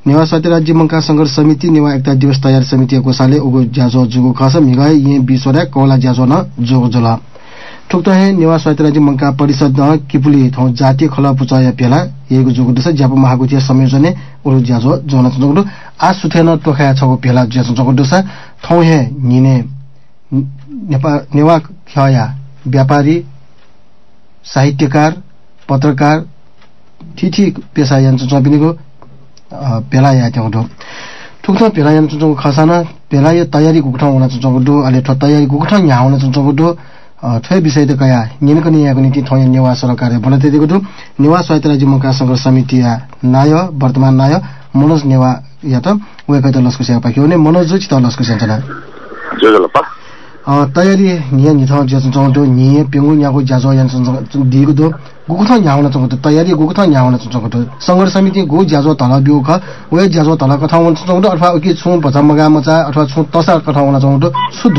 नेवा स्वायत्त राज्य मंका संघर्ष समिति नेवा एकता दिवस तयारी समिति कोसाले उगो ज्याजो जुगो खस मिगाए ये बिसोरा कोला ज्याजो न जोगो जला ठुक्त है नेवा स्वायत्त राज्य मंका परिषद न किपुली थौ जातीय खला पुचाया पेला येगो जुगो दस ज्यापो महागुतिया संयोजने उरु ज्याजो जोन जोगो आ सुथेन तोखा छगो पेला ज्याजो जोगो दस थौ हे निने नेपा नेवा खया व्यापारी साहित्यकार पत्रकार ठिठी पेशा यान्छ चपिनेको पेला या त्यौडो ठुक्थ पेला यान चुचो खसाना पेला यो तयारी गुठा हुन चुचो अले ठ तयारी गुठा nya हुन चुचो ठै विषय त कया निनको नियाको नीति थौ नेवा सरकारले बनाते दिएको छु नेवा स्वायत्त राज्य मंका संघर्ष समिति या नाय वर्तमान नाय मनोज नेवा या त वेक त लस्को सेवा पाक्यो ने मनोज जो चिता लस्को सेन्चना जोजलपा तयारी निया नि थौ जसो चौटो नि पेंगु न्याको ज्याजो यान दिएको दो गुगुथा न्याउन चौटो तयारी गुगुथा न्याउन चौटो संघर्ष समिति गु ज्याजो तल बिउख वे ज्याजो तल कथा हुन चौटो अथवा कि छु बचा मगा मचा अथवा छु तसा कथा हुन चौटो शुद्ध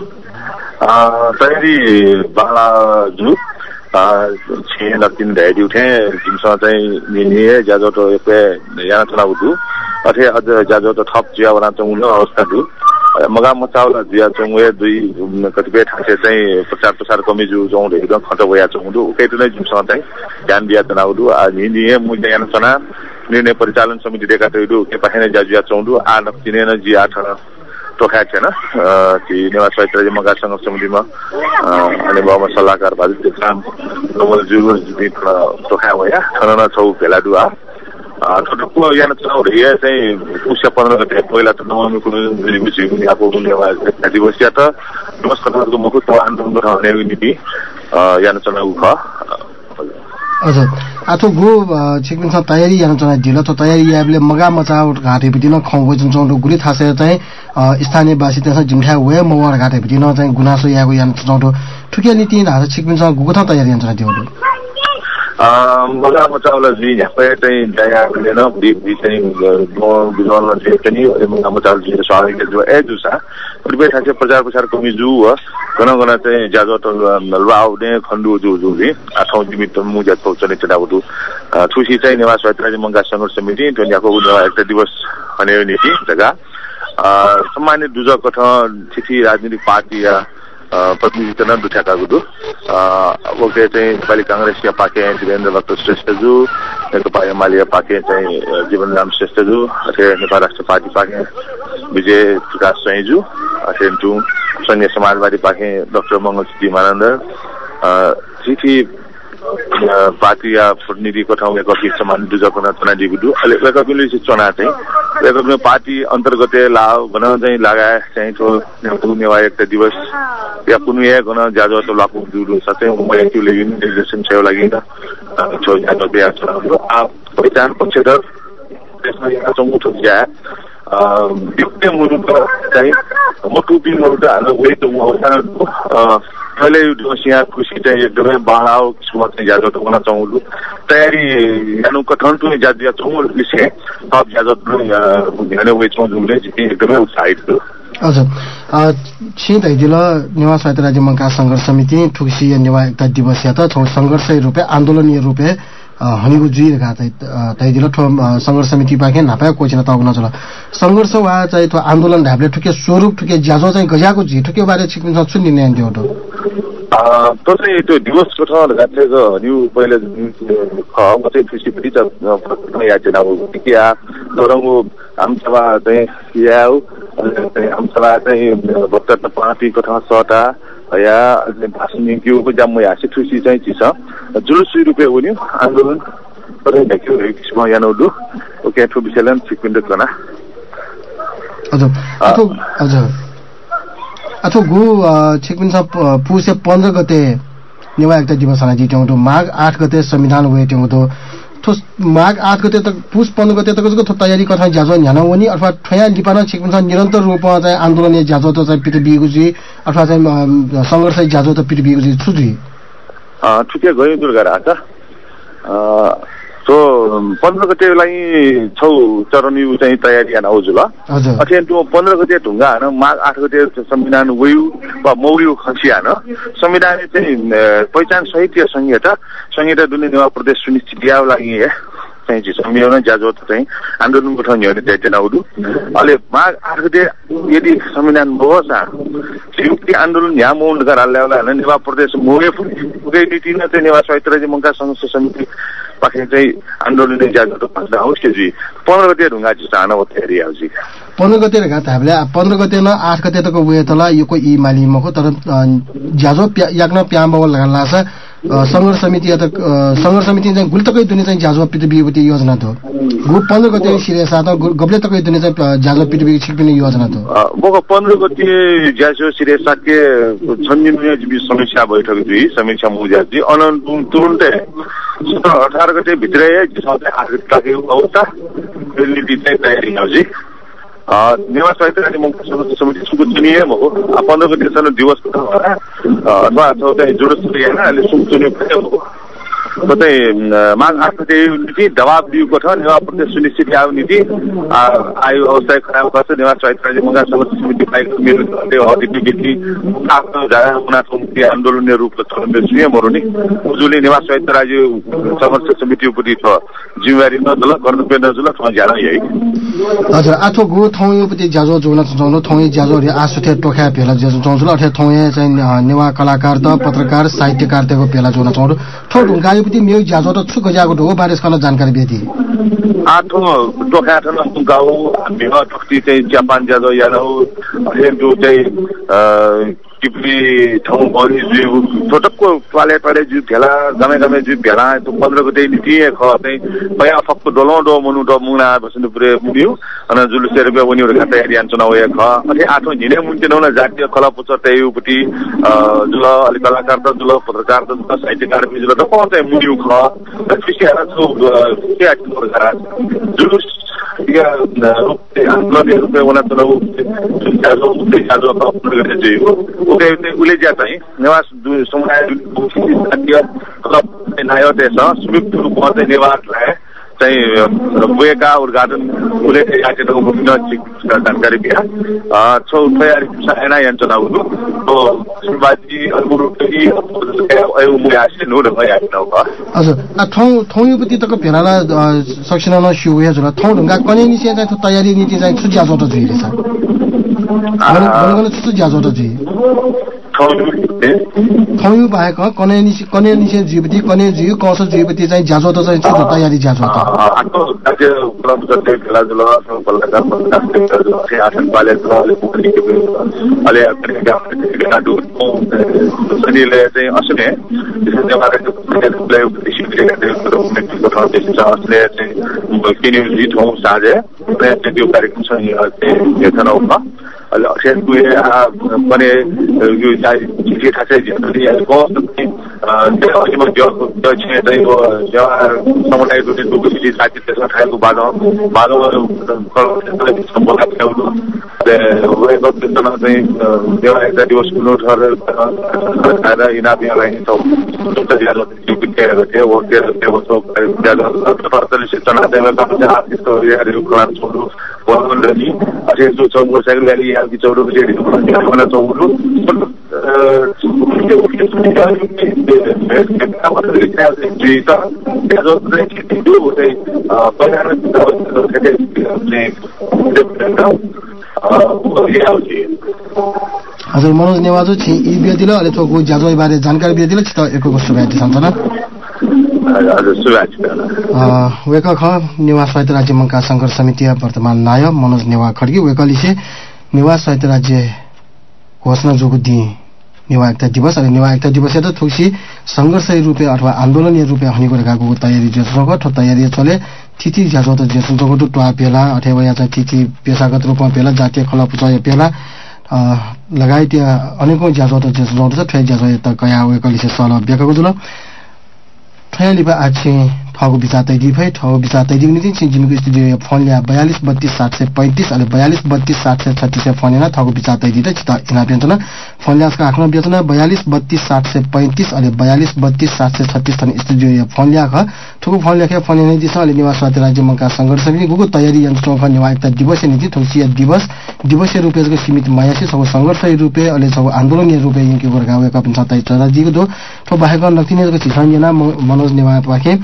अ तयारी बाला जु अ छेन तीन दाइडी उठे जिमसा चाहिँ निने ज्याजो त एपे याना चलाउ दु अथे अझ ज्याजो त थप जिया बना चौन अवस्था दु मगा मचाउला जिया चौवे दुई कतिपय ठासे चाहिँ प्रचार प्रसार कमी जु जौं एकदम खट भया चौंदु उकेट नै जिमसा चाहिँ ध्यान दिया तनाउदु आ निने मुजे याना चना निर्णय परिचालन समिति देखा तैदु के पाहेने ज्याजिया चौंदु आ न तिने न जिया ठ तोखा छैन ती नेवा स्वायत्त राज्य मंका संघर्ष समितिमा अनि बाबा सल्लाहकार बाजु त्यसमा नवल जुगु जुबि तोखा भया ठन छौ भेला दुआ ठोटको याना चलाउ रे चाहिँ पुष्य पन्ध्र गते पहिला त नवमी कुनै रिभिजु यहाँको नेवा दिवस या त दस कथाको मुख त आन्दोलन गर्ने नीति याना चलाउ ख हजुर आथो गु छिकमिन छ तयारी याना चना दिला त तयारी याबले मगा मचाउ घाटे बिदिन खौ जुन चौडो गुली थासे चाहिँ स्थानीय वासी त्यसमा जिमठा वे मवर घाटे बिदिन चाहिँ गुनासो याको याना चौडो ठुकिया नीति हात छिकमिन छ गुगुथा तयारी याना चना दियो अ मगा मचाउला जी यहाँ चाहिँ दया गरेन बि बि चाहिँ गो बिजोल जे पनि मगा मचाउ जी स्वाभाविक जो ए जुसा कतिपय ठासे प्रचार प्रसार कमी जु हो गन गन चाहिँ ज्याजो त लवाउने खण्डु जु जु रे आठौं निमित्त मुजा चौचने चडाउदु ठुसी चाहिँ नेवा स्वायत्त राज्य मंका संघर्ष समिति दुनियाको नेवा एकता दिवस भन्ने नीति जग्गा सामान्य दुज कथ चिठी राजनीतिक पार्टी या प्रतिनिधित्व न दुठाका गुदु ओके चाहिँ नेपाली कांग्रेस या पाके वीरेन्द्र भक्त श्रेष्ठ जु नेकपा एमाले पाके चाहिँ जीवनराम श्रेष्ठ जु अथे नेपाल राष्ट्र पार्टी पाके विजय प्रकाश स्वाई जु अथे टु संघीय समाजवादी पाके डाक्टर मंगल सिद्धि मानन्द चिठी पार्टी या प्रतिनिधि को ठाउँ एकपि समान दुजको न तना दिगुदु अले एकपिले चना चाहिँ एकपिले पार्टी अन्तर्गत लाव भन चाहिँ लगाए चाहिँ तो नेवा एकता दिवस या कुनै एक गन ज्याजो त लाकु दुरु सतै उमै एक्टिभली युनिटेसन सेवा लागि त छौ ज्याजो बिया चलाउ आ पहिचान पक्षधर त्यसमा एउटा चौथो ज्या अ दिक्ते मुरुको चाहिँ मोटुपी मुरुटा हाल वे त अवस्था पहिले दोसिया खुशी चाहिँ एकदमै बढाउ किस्मत चाहिँ ज्यादा त हुन चाहन्छु तयारी यानु कथन टु ज्यादा चाहन्छु लिसे अब ज्यादा ध्यान वे चाहन्छु एकदमै उत्साहित छु हजुर अ छि दैदिल नेवा स्वायत्त राज्य मंका संघर्ष समिति ठुक्सी नेवा एकता दिवस या त संघर्ष रूपे आन्दोलनीय रूपे हनिगु जुइ रेखा तैदिल ठो संघर्ष समिति पाके नापा कोचिन त हुन चला संघर्ष वा चाहिँ त्यो आन्दोलन ढाबले ठुके स्वरूप ठुके ज्याजो चाहिँ गजाको जी ठुके बारे छिकिन छु निर्णय दियो त अ तो चाहिँ त्यो दिवसको ठाउँ गातेको न्यू पहिले ख म चाहिँ खुसी पनि त याद छैन अब के आ दरंगो हमसभा चाहिँ याउ हमसभा चाहिँ भक्त पार्टी को ठाउँ सटा या भाषण क्यूको जम्मै हासी खुसी चाहिँ छ जुलुस रुपे हुने आन्दोलन परे देखियो किसिम यानौदु ओके ठु विषयलन सिक्विन्ड करना हजुर अथो हजुर अथो गु छिकपिन छ पुसे पन्ध्र गते नेवा एकता दिवस आना जिट्याउँदो माघ आठ गते संविधान वेट्याउँदो थो माघ आठ गते तक पुस पन्ध्र गते तकको थो तयारी कथा ज्याजो न्यानो वनी अथवा ठया लिपान छिकपिन छ निरन्तर रूपमा चाहिँ आन्दोलन ज्याजो त चाहिँ पिटे बिगु जी अथवा चाहिँ संघर्ष ज्याजो त पिटे बिगु जी छुजी अ ठिकै गयो दुर्गा रात अ तो पन्ध्र गतेलाई छौ चरणी चाहिँ तयारी आना आउजुल अथेन त्यो पन्ध्र गते ढुङ्गा हैन माघ आठ गते संविधान वयु वा मौयु खसियान संविधान चाहिँ पहिचान साहित्य संहिता संहिता दुने नेवा प्रदेश सुनिश्चित याउ लागि चाहिँ सम्मेलन ज्याजो चाहिँ आन्दोलन उठाउने हो नि त्यहाँ उडु अहिले माघ आठ गते यदि संविधान होस् संयुक्त आन्दोलन यहाँ मौन गराले होला हैन नेवा प्रदेश मोगे पुगे नीति न चाहिँ नेवा साहित्य राज्य मङ्का संघर्ष समिति पाखे चाहिँ आन्दोलन ज्याजो त पास्दा होस् के जी पन्ध्र गते ढुङ्गा चाहना हो तयारी आउँछ पन्ध्र गते गा त हामीले पन्ध्र गते न आठ गते तक उयो तला यो को ई माली मको तर ज्याजो याक्न प्याम्बो लगालासा संघर्ष समिति त संघर्ष समिति चाहिँ गुल्तकै दुने चाहिँ ज्याजो पृथ्वी योजना त गु पन्ध्र गते सिरे साथ गब्ले तकै दुने चाहिँ ज्याजो पृथ्वी छिक्ने योजना त मको पन्ध्र गते ज्याजो सिरे साके छन्दिने जीवी समीक्षा बैठक दुई समीक्षा मुजाजी अनन्तुम तुरुन्तै अठार गते भित्रै सबै आठ गते अवस्था रिलिटी चाहिँ तयारी आउँछ नेवा साहित्य राज्य मङ्का संघर्ष समिति सुको चुनिए हो पन्ध्र गते सन दिवस अथवा चाहिँ जुडस होइन अहिले सुक चुनियो भयो कतै माघ आठ गते नीति दबाब दिएको छ नेवा प्रदेश सुनिश्चित आयो नीति आयो अवस्था खराब गर्छ नेवा साहित्य राज्य मङ्का संघर्ष समिति पाएको मेरो अधिकृति आफ्नो उनीहरूको मुक्ति आन्दोलनीय रूपले चलन सुयमहरू नि उजुले नेवा साहित्य राज्य संघर्ष समिति उपरि छ जिम्मेवारी नजल कर्तव्य नजल ठाउँ ज्यादा यही हजुर आठो गु ठाउँ योपति ज्याजो जोड्न चाहनु ठाउँ ज्याजोले आसुथे टोखा पेला ज्याजो चाहनु अथवा ठाउँ चाहिँ नेवा कलाकार त पत्रकार साहित्यकार तेको पेला जोड्न चाहनु ठो ढुङ्गा योपति मेरो ज्याजो त छुको जागो हो बारेसकन जानकारी बेदी आठो टोखा ठन गाउँ मेरो टक्ति चाहिँ जापान ज्याजो यादव जो चाहिँ टिप्पी ठाउँ बढी जिउ टोटक्को पाले पाले जिउ भेला गमे गमे जिउ भेला त्यो पन्ध्र गते नीति ख चाहिँ पया फक्को डोलो डो मनु डो मुना बस्नु पुरे मुनियो अनि जुलुसे रुपैयाँ उनीहरु का तयारी चुनाव ख अनि आठौँ झिने मुन्ते नौना जातीय कला पुछ तयुपटी जुल अलि कलाकार त जुल पत्रकार त साहित्यकार जुल त कोन चाहिँ मुनियो ख त्यसैहरु जो के आछिन गरा जुलुस या रुपे आन्दोलन रुपे वना चलाउ जुलु जुलु जाजो त पुरे जिउ उले उले जाता है नेवास समुदाय जातीय क्लब नायो देश संयुक्त रूपमा चाहिँ नेवासलाई चाहिँ बुएका उद्घाटन उले आकेको विभिन्न जानकारी दिया छौ तयारी सायना यन्त्रहरू तो सुबाजी अलगुरुटी अयु मुयासे नो र भयानो भ हजुर ठौ ठौ युपति तक भेलाला सक्सन न सुवे जुल ठौ ढुङ्गा कने निसे चाहिँ तयारी नीति चाहिँ सुझ्या जोट जुइले छ भनगन सुझ्या जोट जुइ ठौ बाहेक कने निसे कने निसे जुइपति कने जुइ कस जुइपति चाहिँ ज्याजो त चाहिँ छ तयारी ज्याजो त आको राज्य उपलब्ध गर्दै भेला जुल बल्लका बल्लका के आसन पाले अलि अलि दु सनीले चाहिँ असने त्यसले मारेको प्ले उपदेश गरेको को ठाउँ त्यसले असले चाहिँ किने जित हो साझे प्रयत्न त्यो कार्यक्रम छ यो ठाउँ हो अलि अक्षर कुए पनि यो चाहिँ के थाहा छ अनि कस्तो त्यो अझै म जो चाहिँ चाहिँ यो समुदायको जुन दुःखी साथी त्यसमा खाएको बाटो बाटो सम्बन्ध थियो वेको त्यसमा चाहिँ त्यो एउटा दिवस कुनो थर आएर इनाबियालाई त त ज्यादा त्यो थियो वो त्यो त्यो तो ज्यादा प्रतल शिक्षण देवे का आर्टिस्ट यार क्लास छोडु बोल्न नि अझै जो चौर साइकल ल्याली यार कि चौर जेडी भने चौर त्यो के सुनि हजुर मनोज नेवाजो छि ई बेदिलो अले चोको ज्याजो बारे जानकारी बेदिलो छ त एको कस्तो भएछ सन्तना हजुर सुभाष अ वेका ख निवास साहित्य राज्य मङ्का संघर्ष समिति वर्तमान नायक मनोज नेवा खड्गी वेकलिसे निवास साहित्य राज्य घोषणा जोगु दि नेवा एकता दिवस अनि नेवा एकता दिवस त थुसी संघर्षै रूपे अथवा आन्दोलनीय रूपे हनेको रेखाको तयारी जसको ठो तयारी चले तिथि ज्याजो त जसको टु टुवा पेला अथवा या चाहिँ तिथि पेशागत रूपमा पेला जातीय कला पुचाय पेला लगायत अनेकौं ज्याजो त जसको छ ठै ज्याजो त कया वेकलिसे सल बेकको जुल ठैलिबा आछि ठगु बिचा तैदी भई ठगु बिचा तैदी नि चाहिँ जिमको स्टुडियो फोन ल्या बयालीस बत्तीस सात सय पैंतीस अनि बयालीस बत्तीस सात सय छत्तीस फोन ल्या ठगु बिचा तैदी त चिता इना पेन्चना फोन ल्यासका आफ्नो बेचना बयालीस बत्तीस सात सय पैंतीस अनि बयालीस बत्तीस सात सय छत्तीस थन स्टुडियो फोन ल्या ख ठगु फोन ल्याखे फोन नै दिस अनि निवास साहित्य राज्य मङ्का संघर्ष समिति गुगु तयारी यन्त्र ख निवा एकता दिवस नीति थुसिया दिवस दिवसीय रूपको सीमित मायासी सब संघर्ष रूपे अले सब आन्दोलनीय रूपे यिनको वर्गावे कपिन सताई चरा दिगु दो ठो बाहेक नक्तिनेको छिसन जना मनोज नेवा पाखे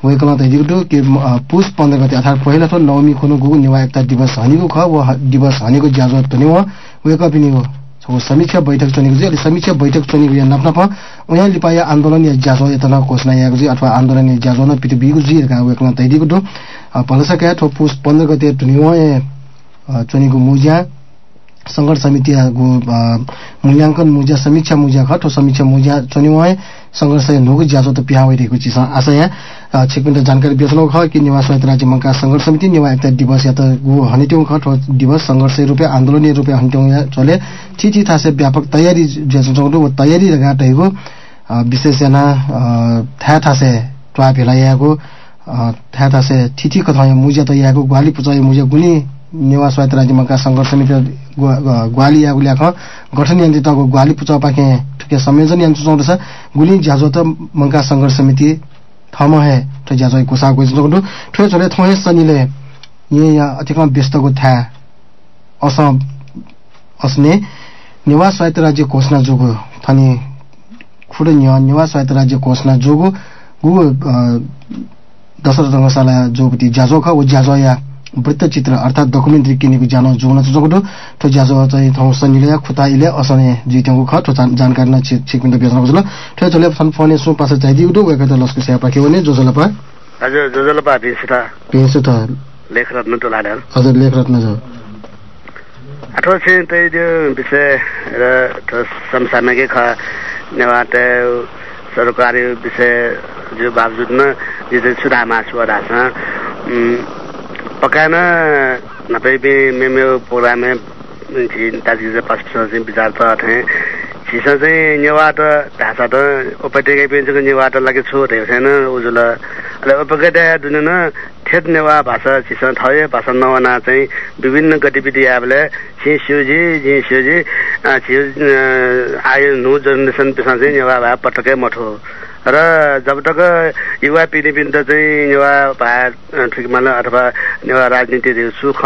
वेकला तैदिगु के पुष पन्ध्र गते अर्थात् पहिला ठो नवमी खुनु गु नेवा एकता दिवस हनीको ख व दिवस हनीको ज्याजो तनि व वेक पनि हो छौ समीक्षा बैठक चनिको जे समीक्षा बैठक चनिको या नपनप उहाँ लिपाया आन्दोलन या ज्याजो यतना घोषणा याको जे अथवा आन्दोलन या ज्याजो न पिति बिगु जी का वेकला तैदिगु दु पलसका ठो पुष पन्ध्र गते तनि व चनिको मुज्या संघर्ष समिति मूल्याङ्कन मुज्या समीक्षा मुज्या खट समीक्षा मुज्या चनिवाय संघर्ष नोगु ज्याजो त पिहा भइरहेको छ आशय छिकमिन जानकारी बेच्नु ख कि नेवा स्वायत्त राज्य मङ्का संघर्ष समिति नेवा एकता दिवस या त गु हनिट्यौ खट दिवस संघर्ष रूपे आन्दोलनीय रूपे हनिट्यौ या चले छिछि थासे व्यापक तयारी ज्याजो व तयारी लगाटेको विशेष जना था थासे ट्वा भेलायाको था थासे थिथि कथा मुज्या तयाको ग्वाली पुचाइ मुज्या गुनी नेवा स्वायत्त राज्य मङ्का संघर्ष समिति ग्वाली यागु ल्याख गठन यन्त्रितको ग्वाली पुचा पाके ठुके संयोजन यन्त्र चौडछ गुली ज्याजो त मङ्का संघर्ष समिति थम है त ज्याजो कोसा को जगडु ठो चले थोहे सनिले ये या अतिक्रम व्यस्तको था अस असने नेवा स्वायत्त राज्य घोषणा जोगु थनी खुड नेवा स्वायत्त राज्य घोषणा जोगु गु दशरथ रंगशाला जोगति ज्याजो ख व ज्याजो या वृत्तचित्र अर्थात् डकुमेन्ट्री किनेको जान जोग्न चोगडो ठो ज्याजो चाहिँ थौ सनिले खुताइले असने जितेको ख ठो जानकारी न छिकमिन बेच्न बजल ठो चले फन फोन सो पास चाहिँ दिउडो वेका त लस्को स्यापा के भने जोजलपा हजुर जोजलपा पिसता पिसता लेखरत्न तो लाडर हजुर लेखरत्न जो अठो चाहिँ त्यही त्यो विषय र ठो समसामयिक ख नेवाटे सरकारी विषय जो बावजुद न जिते सुधामा सुवादा छ पकाना नपे भी मैं मैं प्रोग्राम में ताजी से पास से विचार तो थे चीज़ से न्यूवा तो तासा तो उपटे के भी जो न्यूवा तो लगे छोड़े हैं ना उजुला अले उपकटे दुनिया ना ठेठ न्यूवा भाषा चीज़ थाये भाषा नवाना चाहिए विभिन्न गतिविधि आबले चीज़ शुजी चीज़ शुजी चीज़ आयु नू जनरेशन पिछाड़ से न्यूवा भाव पटके मठो र जब तक युवा पीढ़ी बिन्द चाहिँ युवा भा ठिक मान अथवा नेवा राजनीति सुख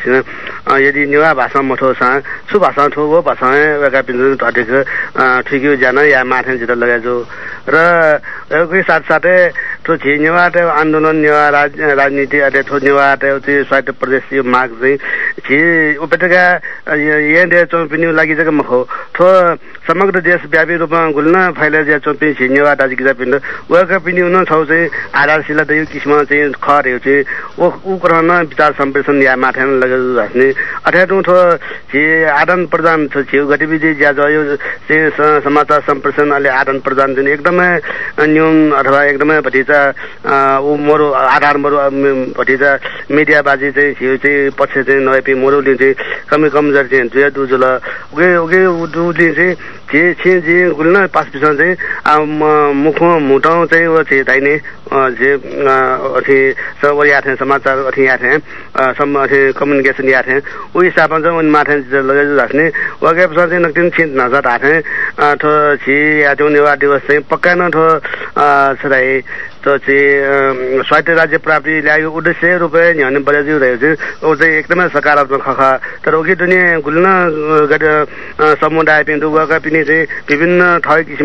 यदि नेवा भाषा मठो छ सु भाषा ठो वो भाषा वेका बिन्दु ठिक ठिक जान या माथे जित लगे जो र यसकै साथ साथै तो छि नेवा त आन्दोलन नेवा राजनीति अले ठो नेवा त चाहिँ स्वायत्त प्रदेश यो माग चाहिँ छि उपत्यका यन्दे चौपिनी लागि जग मखो ठो समग्र देशव्यापी रूपमा गुल्न फैले जे चौपिनी छि नेवा दाजि पिन वका पिनी उन छौ चाहिँ आधारशिला त यो किसिममा चाहिँ खर्यो चाहिँ ओ उक्रन विचार सम्प्रेषण या माथेन लगेको हास्ने अठारौं थो जे आदान प्रदान छ छिउ गतिविधि ज्या जयो चाहिँ समाचार सम्प्रेषण अलि आदान प्रदान चाहिँ एकदमै न्यून अथवा एकदमै भटिचा उ मोरो आधार मोरो भटिचा मिडिया बाजी चाहिँ छिउ चाहिँ पछि चाहिँ नएपि मोरो दिन चाहिँ कमी कमजोर चाहिँ दुई दुजुल उगे उगे उदुले चाहिँ जे जे जे गुल्न पास पिसन चाहिँ मुख मुटाउँ चाहिँ वो चाहिँ दाइने जे अथि सब या थे समाचार अथि या थे सम अथि कम्युनिकेशन या थे उ हिसाबमा चाहिँ उन माथे लगे राख्ने वगे पछाडि चाहिँ नक्तिन छिन नजर आथे थो छि या त्यो नेवा दिवस चाहिँ पक्का न थो छराई तो चाहिँ स्वायत्त राज्य प्राप्ति ल्यायो उद्देश्य रूपे न्याने बरेजु रहेको चाहिँ ओ चाहिँ एकदमै सकारात्मक खखा तर ओकी दुनिया गुल्न गड समुदाय पिन्दु वका पिने चाहिँ विभिन्न थै किसिम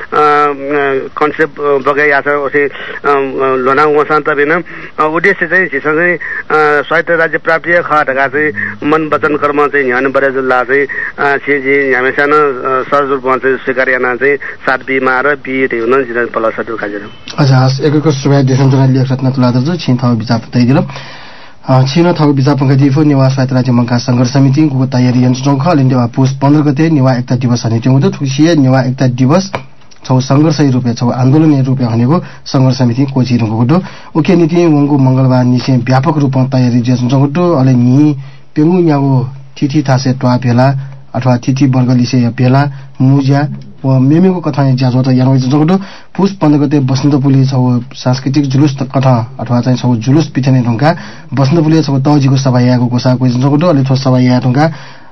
कन्सेप्ट बगाइया छ ओसे लोना वसन्त बिना उद्देश्य चाहिँ सँगै स्वायत्त राज्य प्राप्ति खटका चाहिँ मन वचन कर्म चाहिँ न्याने बरेजु ला चाहिँ छिजी हमेशा न सहज रूपमा चाहिँ स्वीकार्यना चाहिँ सात बिमा र बी हुन जिन प्लस टु खाजर अच्छा एकको सुवाय देशम जना लेख रत्न तुलादर जो छिन थाउ बिचाप तैदिल छिन थाउ बिचाप गतिफो नेवा स्वायत्त राज्य मङ्का संघर्ष समिति को तयारी यन्त्र जंख लिन्देवा पुष पन्ध्र गते नेवा एकता दिवस हने त्यो ठुसिए नेवा एकता दिवस छौ संघर्ष रूपे छौ आन्दोलन रूपे हनेको संघर्ष समिति कोची रंगको उके नीति वंगु मंगलबार निसे व्यापक रूपमा तयारी यन्त्र जंख अले नि पेंगु न्यागो तिथि थासे ट्वा भेला अथवा तिथि वर्गलिसे भेला मुज्या व मेमेको कथा ज्याजो त यानो जगडो पुष पन्ध्र गते बसन्तपुली छौ सांस्कृतिक जुलुस कथा अथवा चाहिँ छौ जुलुस पिछने ढंगा बसन्तपुली छौ तजिको सभायाको कोसाको जगडो अले छौ सभाया ढंगा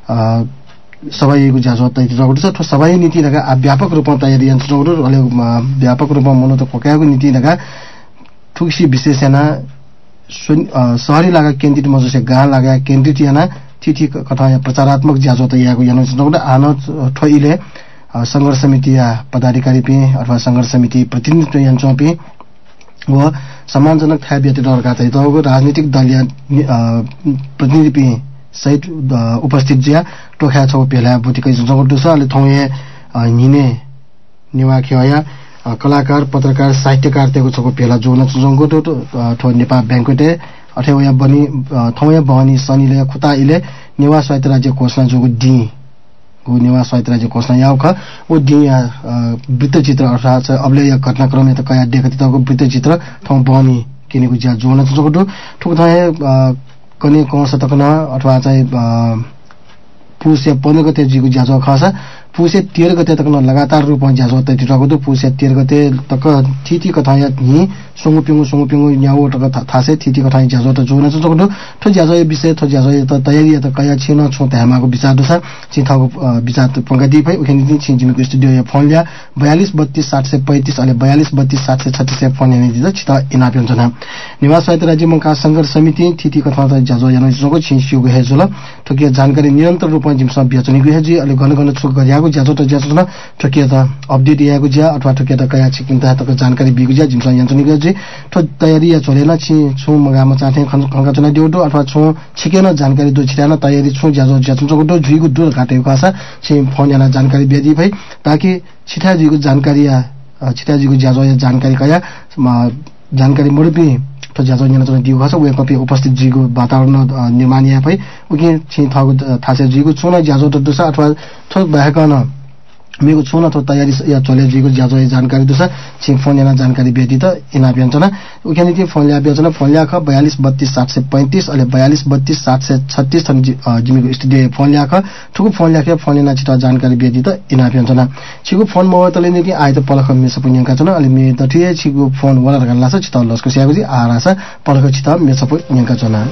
सभायको ज्याजो त जगडो छ छौ सभाय नीति लगा व्यापक रूपमा तयारी यन्त्र जगडो अले व्यापक रूपमा मनो त कोकाको नीति लगा ठुक्सी विशेषना शहरी लगा केन्द्रित मजसे गाँ लगा केन्द्रित याना तिथि कथा प्रचारात्मक ज्याजो त याको यानो जगडो आन ठइले संघर्ष समिति या पदाधिकारी पे अथवा संघर्ष समिति प्रतिनिधित्व यन्त्र पे व सम्मानजनक थाहा व्यतीत अर्का चाहिँ तपाईँको राजनीतिक दलीय प्रतिनिधि सहित उपस्थित जिया टोखा छ पेला बुतिकै जगटु छ अहिले ठाउँ हिने निवा खया कलाकार पत्रकार साहित्यकार तेको छको पेला जोन जंगोटो ठो नेपाल बैंकटे अठेवया बनी ठाउँ बहनी सनीले खुताइले निवास स्वायत्त राज्य घोषणा जोगु डी गु निवास स्वायत्त राज्य घोषणा याउख ओ डी वृत्तचित्र अर्थात् अबले या घटनाक्रम त कया देखतितको वृत्तचित्र ठाउँ बहनी किनेको ज्या जोन जगटु ठुक थाए कने कौन तकन अथवा चाहिँ पुष्य पन्ध्र गते जीको ज्याजो खासा पुष्य तेह्र गते तक लगातार रूपमा ज्याजो तैटिरहेको थियो पुष्य तेह्र गते तक थिति कथा हि सोंगु पिंगु सोंगु पिंगु न्याउ तक थासे थिति कथा ज्याजो त जोन जगटु ठो ज्याजो विषय ठो ज्याजो त तयारी त कया छिन छु त्यामाको विचार छ चिथाको विचार पंगदी भई उखेनि दिन छिजिमको स्टुडियो या फोन ल्या बयालीस बत्तीस सात सय पैंतीस अहिले बयालीस बत्तीस सात सय छत्तीस फोन हेर्ने दिदा छिता इनापिन जना निवास स्वायत्त राज्य मंका संघर्ष समिति थिति कथा त ज्याजो यानो जगो छिसियो गहे जुल ठोकिया जानकारी निरन्तर रूपमा जिमसा बेचनी गहे जी अहिले गन गन छु गरियाको ज्याजो त ज्याजो न ठोकिया त अपडेट याको ज्या अथवा ठोकिया त कया छिकिन्ता तक जानकारी बिगु ज्या जिमसा यन्त्रनी गए जी ठो तयारी या चलेन छि छु मगामा चाथे खंगा चना दिउटो अथवा छु छिकेन जानकारी दो छिरान तयारी छु ज्याजो ज्याजो जगो जुइको दुर काटेको खासा छि फोन याना जानकारी बेदी भई ताकि छिठाजीको जानकारी या छिठाजीको ज्याजो या जानकारी कया जानकारी मोडपी तो ज्याजो याना चना दिउ खासा वे कपि उपस्थित जीको वातावरण निर्माण या भई उके छि थाको थासे जीको छु न ज्याजो त दुसा अथवा थोक बाहेकन मेको छु न तो तयारी या चले जीको ज्याजो जानकारी दुसा छि फोन याना जानकारी बेदी त इना व्यञ्जना उखेनि ति फोन ल्या व्यञ्जना फोन ल्या ख बयालीस बत्तीस सात सय पैंतीस अहिले बयालीस बत्तीस सात सय छत्तीस थन जिमीको स्टुडियो फोन ल्या ख ठुको फोन ल्या ख फोन याना छिटा जानकारी बेदी त इना व्यञ्जना छिको फोन मोबाइलले नि कि आइ त पलख मेस पुन्यका छन अहिले मे त थिए छिको फोन वला गल्ला छ छिटा लस्को स्यागो जी आरासा पलख छिटा मेस पुन्यका छन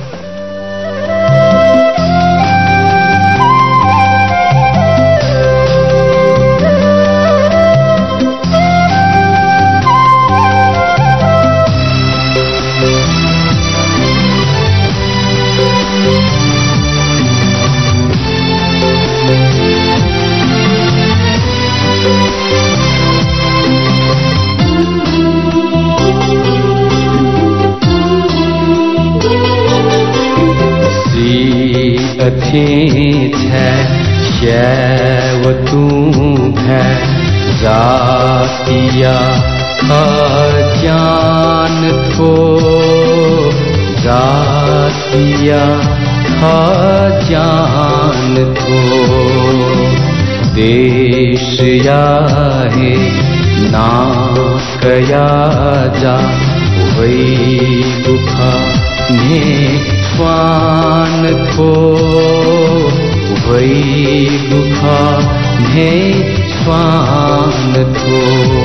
जातिया खजान थो जातिया खजान थो देश या है ना कया जा वही दुखा ने स्वान थो वही दुखा ने स्वान थो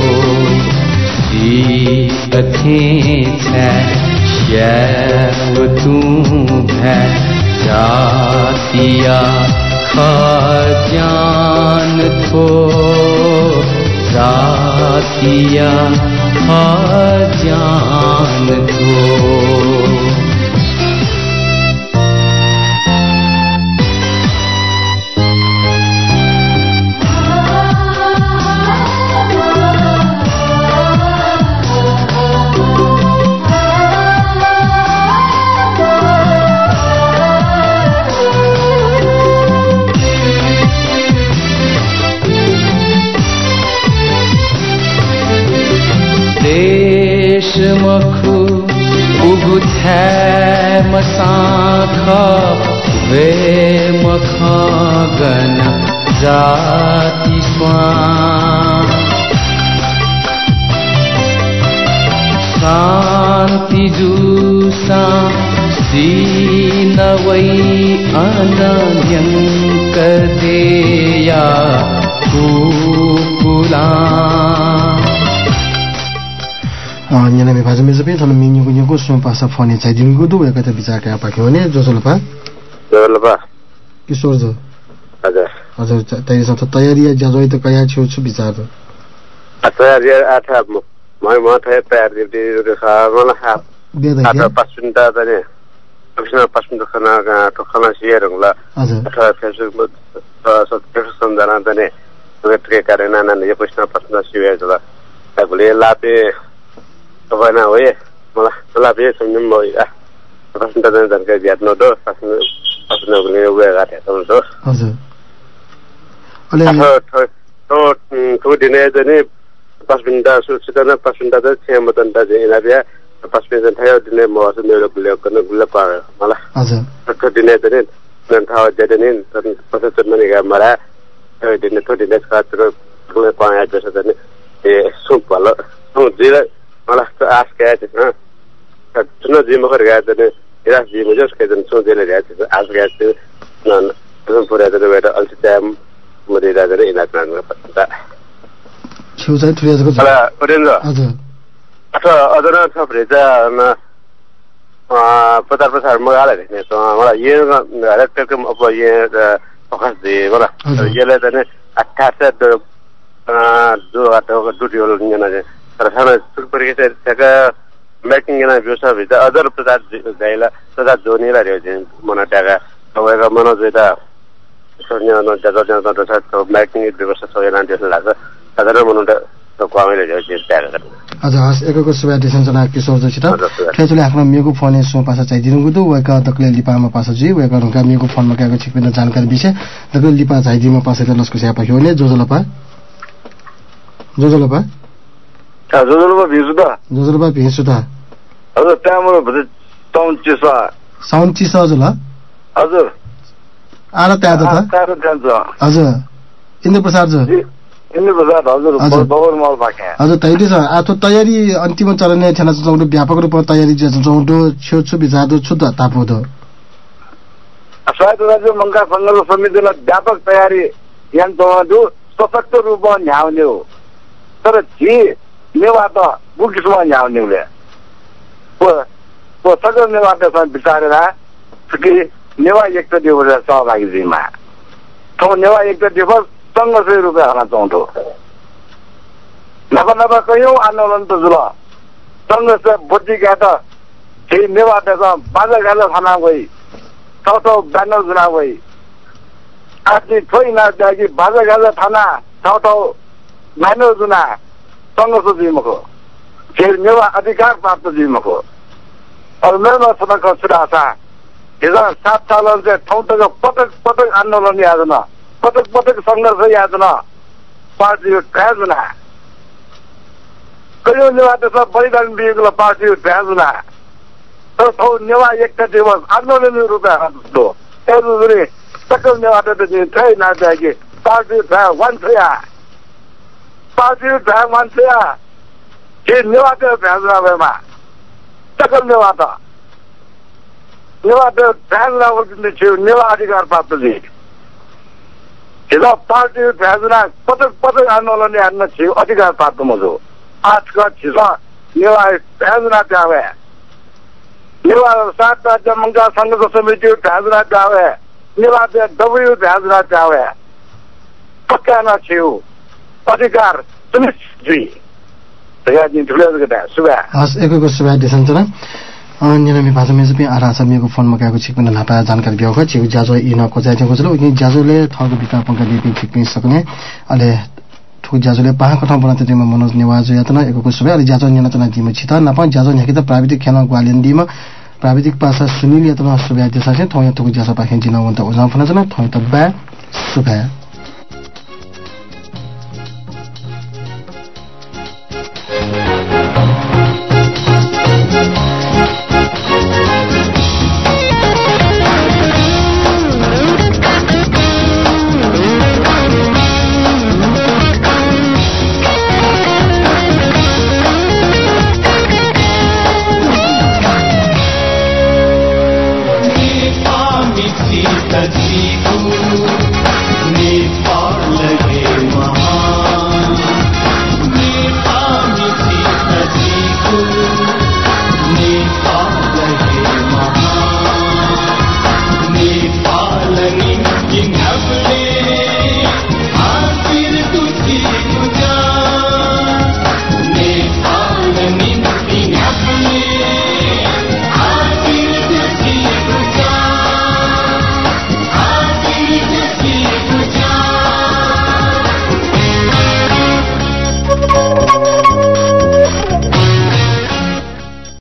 सी अथे छे शैव तू है जातिया खजान थो जातिया खजान थो मखु उगु छै मसाख वे मखा गन जाति स्वान शांति जुसा सीनवै अनन्यंक देया कुकुला यहाँ में भाषा में सबै थन मिन्युको न्युको सो पासा फोन चाहिँ दिनको दु एकता विचार क्या पाक्यो भने जोसलपा जोसलपा किशोर जो हजुर हजुर तयारी छ तयारी ज्याजो त कया छु छु विचार तयारी आथा म म थे तयारी दे खा मला हा आथा पासुन्ता तने अफिसमा पासुन्ता खाना तो खाना शेयर होला अथवा फेसबुक सब सम्झना तने वेट के कारण नाना ने प्रश्न पासुन्ता शेयर होला तबले लापे तपाईँना हो मलाई मलाई फेरि सम्झौँ म प्रश्न जानकारी दिनु दो प्रश्न प्रश्न हुने उयो गाठ्या हुन्छ हजुर अहिले तो तो दिने जने पाँच मिनट सुरक्षित न पाँच मिनट त छ मतन त जिना बिया पाँच मिनट थायो दिने म असु मेरो गुल्यो गर्न गुल्ला पा मलाई हजुर तो दिने जने नन थाव जने तन पसत मने गा मरा दिने तो दिने खातिर गुल्ला पाया जस जने ए सुपल सु जिला मलाई त आस गए छ न जुन जिम गर गए जने इरास जिम जस के जन सु जिले गए छ आस गए छ नन जुन पुरा जने बेटा अल्छि टाइम मरे राजा रे इना प्लान पत्ता छु चाहिँ थुरेको छ होला ओरेन्ज हजुर अथवा अदर थप्रेजा न अ पचास प्रसार मगाले देख्ने त मलाई यो डाइरेक्टरको अब यो फोकस दे होला यसले त नि अठारह अ जो आटो ड्युटी होला नि न तर सानो सुपर के त्यका मेकिङ न व्यवस्था भित्र अदर प्रसार जाइला प्रसार जोनीला रे मना टाका तपाईँको मनोजैता सोन्या न जगा जगा त छ मेकिङ व्यवस्था छ यहाँ त्यसले लाग्छ साधारण मनुले त क्वामेले जो त्यहाँ हजुर हस् एकको सुबा डिसन्जना किशोर जोशीत खेचले आफ्नो मेगु फोन सो पासा चाहिँ दिनु गुदु वेका तकले लिपामा पासा जी वेका रुका मेगु फोनमा काको छिकपिन जानकारी दिसे तकले लिपा चाहिँ दिमा पासा त लस्को स्यापा होने जोजलपा जोजलपा आ जोजलपा भिसुदा जोजलपा भिसुदा हजुर त्यहाँबाट भन्छ साउन्ड चिसा साउन्ड चिसा हजुर हजुर आला त्यहाँ त त्यहाँ त्यहाँ हजुर इन्द्र प्रसाद जो इन्द्र प्रसाद हजुर बबर मल पाके हजुर तैले छ आतो तयारी अन्तिम चरण छना चौडो व्यापक रूपमा तयारी चौडो छेउ छु बिजादो छु त तापोदो स्वायत्त राज्य मंगा संघर्ष समितिले व्यापक तयारी यन्त्रहरू सशक्त रूपमा न्याउने हो तर जी नेवा त बुकिसमा न्याउनेले को को सगल नेवा त विचारेर कि नेवा एकता दिवस सहभागी जिम्मा तो नेवा एकता दिवस संघर्ष रूपमा हना चाहन्थ्यो नभए नभए कयौं आन्दोलन त जुल संघर्ष बुद्धि गए त केही नेवा त बाजा गाजा थाना गई ठाउँ ठाउँ ब्यानर जुना गई आजि छोइ नजागी बाजा गाजा थाना ठाउँ ठाउँ ब्यानर जुना संघर्ष जिम्मको फेरि नेवा अधिकार प्राप्त जिम्मको अब मेरो सदनको छुटा छ हिजो सात साल चाहिँ ठाउँ ठाउँको पटक पटक आन्दोलन याद न पटक पटक संघर्ष याद न पार्टी ट्राजुना कयौं नेवा त्यसमा बलिदान दिएको पार्टी ट्राजुना तर ठाउँ नेवा एकता दिवस आन्दोलन रूपमा जस्तो त्यसरी सकल नेवा त चाहिँ नजागी पार्टी ट्रा वान्छया पार्टी ट्रा वान्छया के नेवा त ट्राजुना भएमा सकल नेवा त नेवा त ट्राजुना वकिल थियो नेवा अधिकार प्राप्त दिए हिजो पार्टी ट्राजुना पटक पटक आन्दोलन हान्न थियो अधिकार प्राप्त मजो आजका छिसा नेवा ट्राजुना जावे नेवा सात राज्य मंगा संघर्ष समिति ट्राजुना जावे नेवा त डब्ल्यू ट्राजुना जावे पक्का न थियो अधिकार सुनिश्चित जी तया दिन ठुलो गदा सुबा हस एकको सुबा दिसन्तना अन्य नमी भाषा में चाहिँ आरा छ मेको फोनमा गएको छिकपिन लापा जानकारी दिएको छु जाजो इन को चाहिँ को छ जाजोले थको बिता पंका दिपि छिकपिन सक्ने अले ठु जाजोले पाहा कथा बनाते तिमा मनोज निवाज यातना एकको सुबा अले जाजो न्यतना दिम छिता नपा जाजो न्याकि त प्राविधिक खेला ग्वालियन दिमा प्राविधिक पासा सुनिल यातना सुबा दिसा छ थौ यतको जासो पाखे जिन वन्त उजान फना छ थौ त बा सुबा तजीकू नेपाल लगे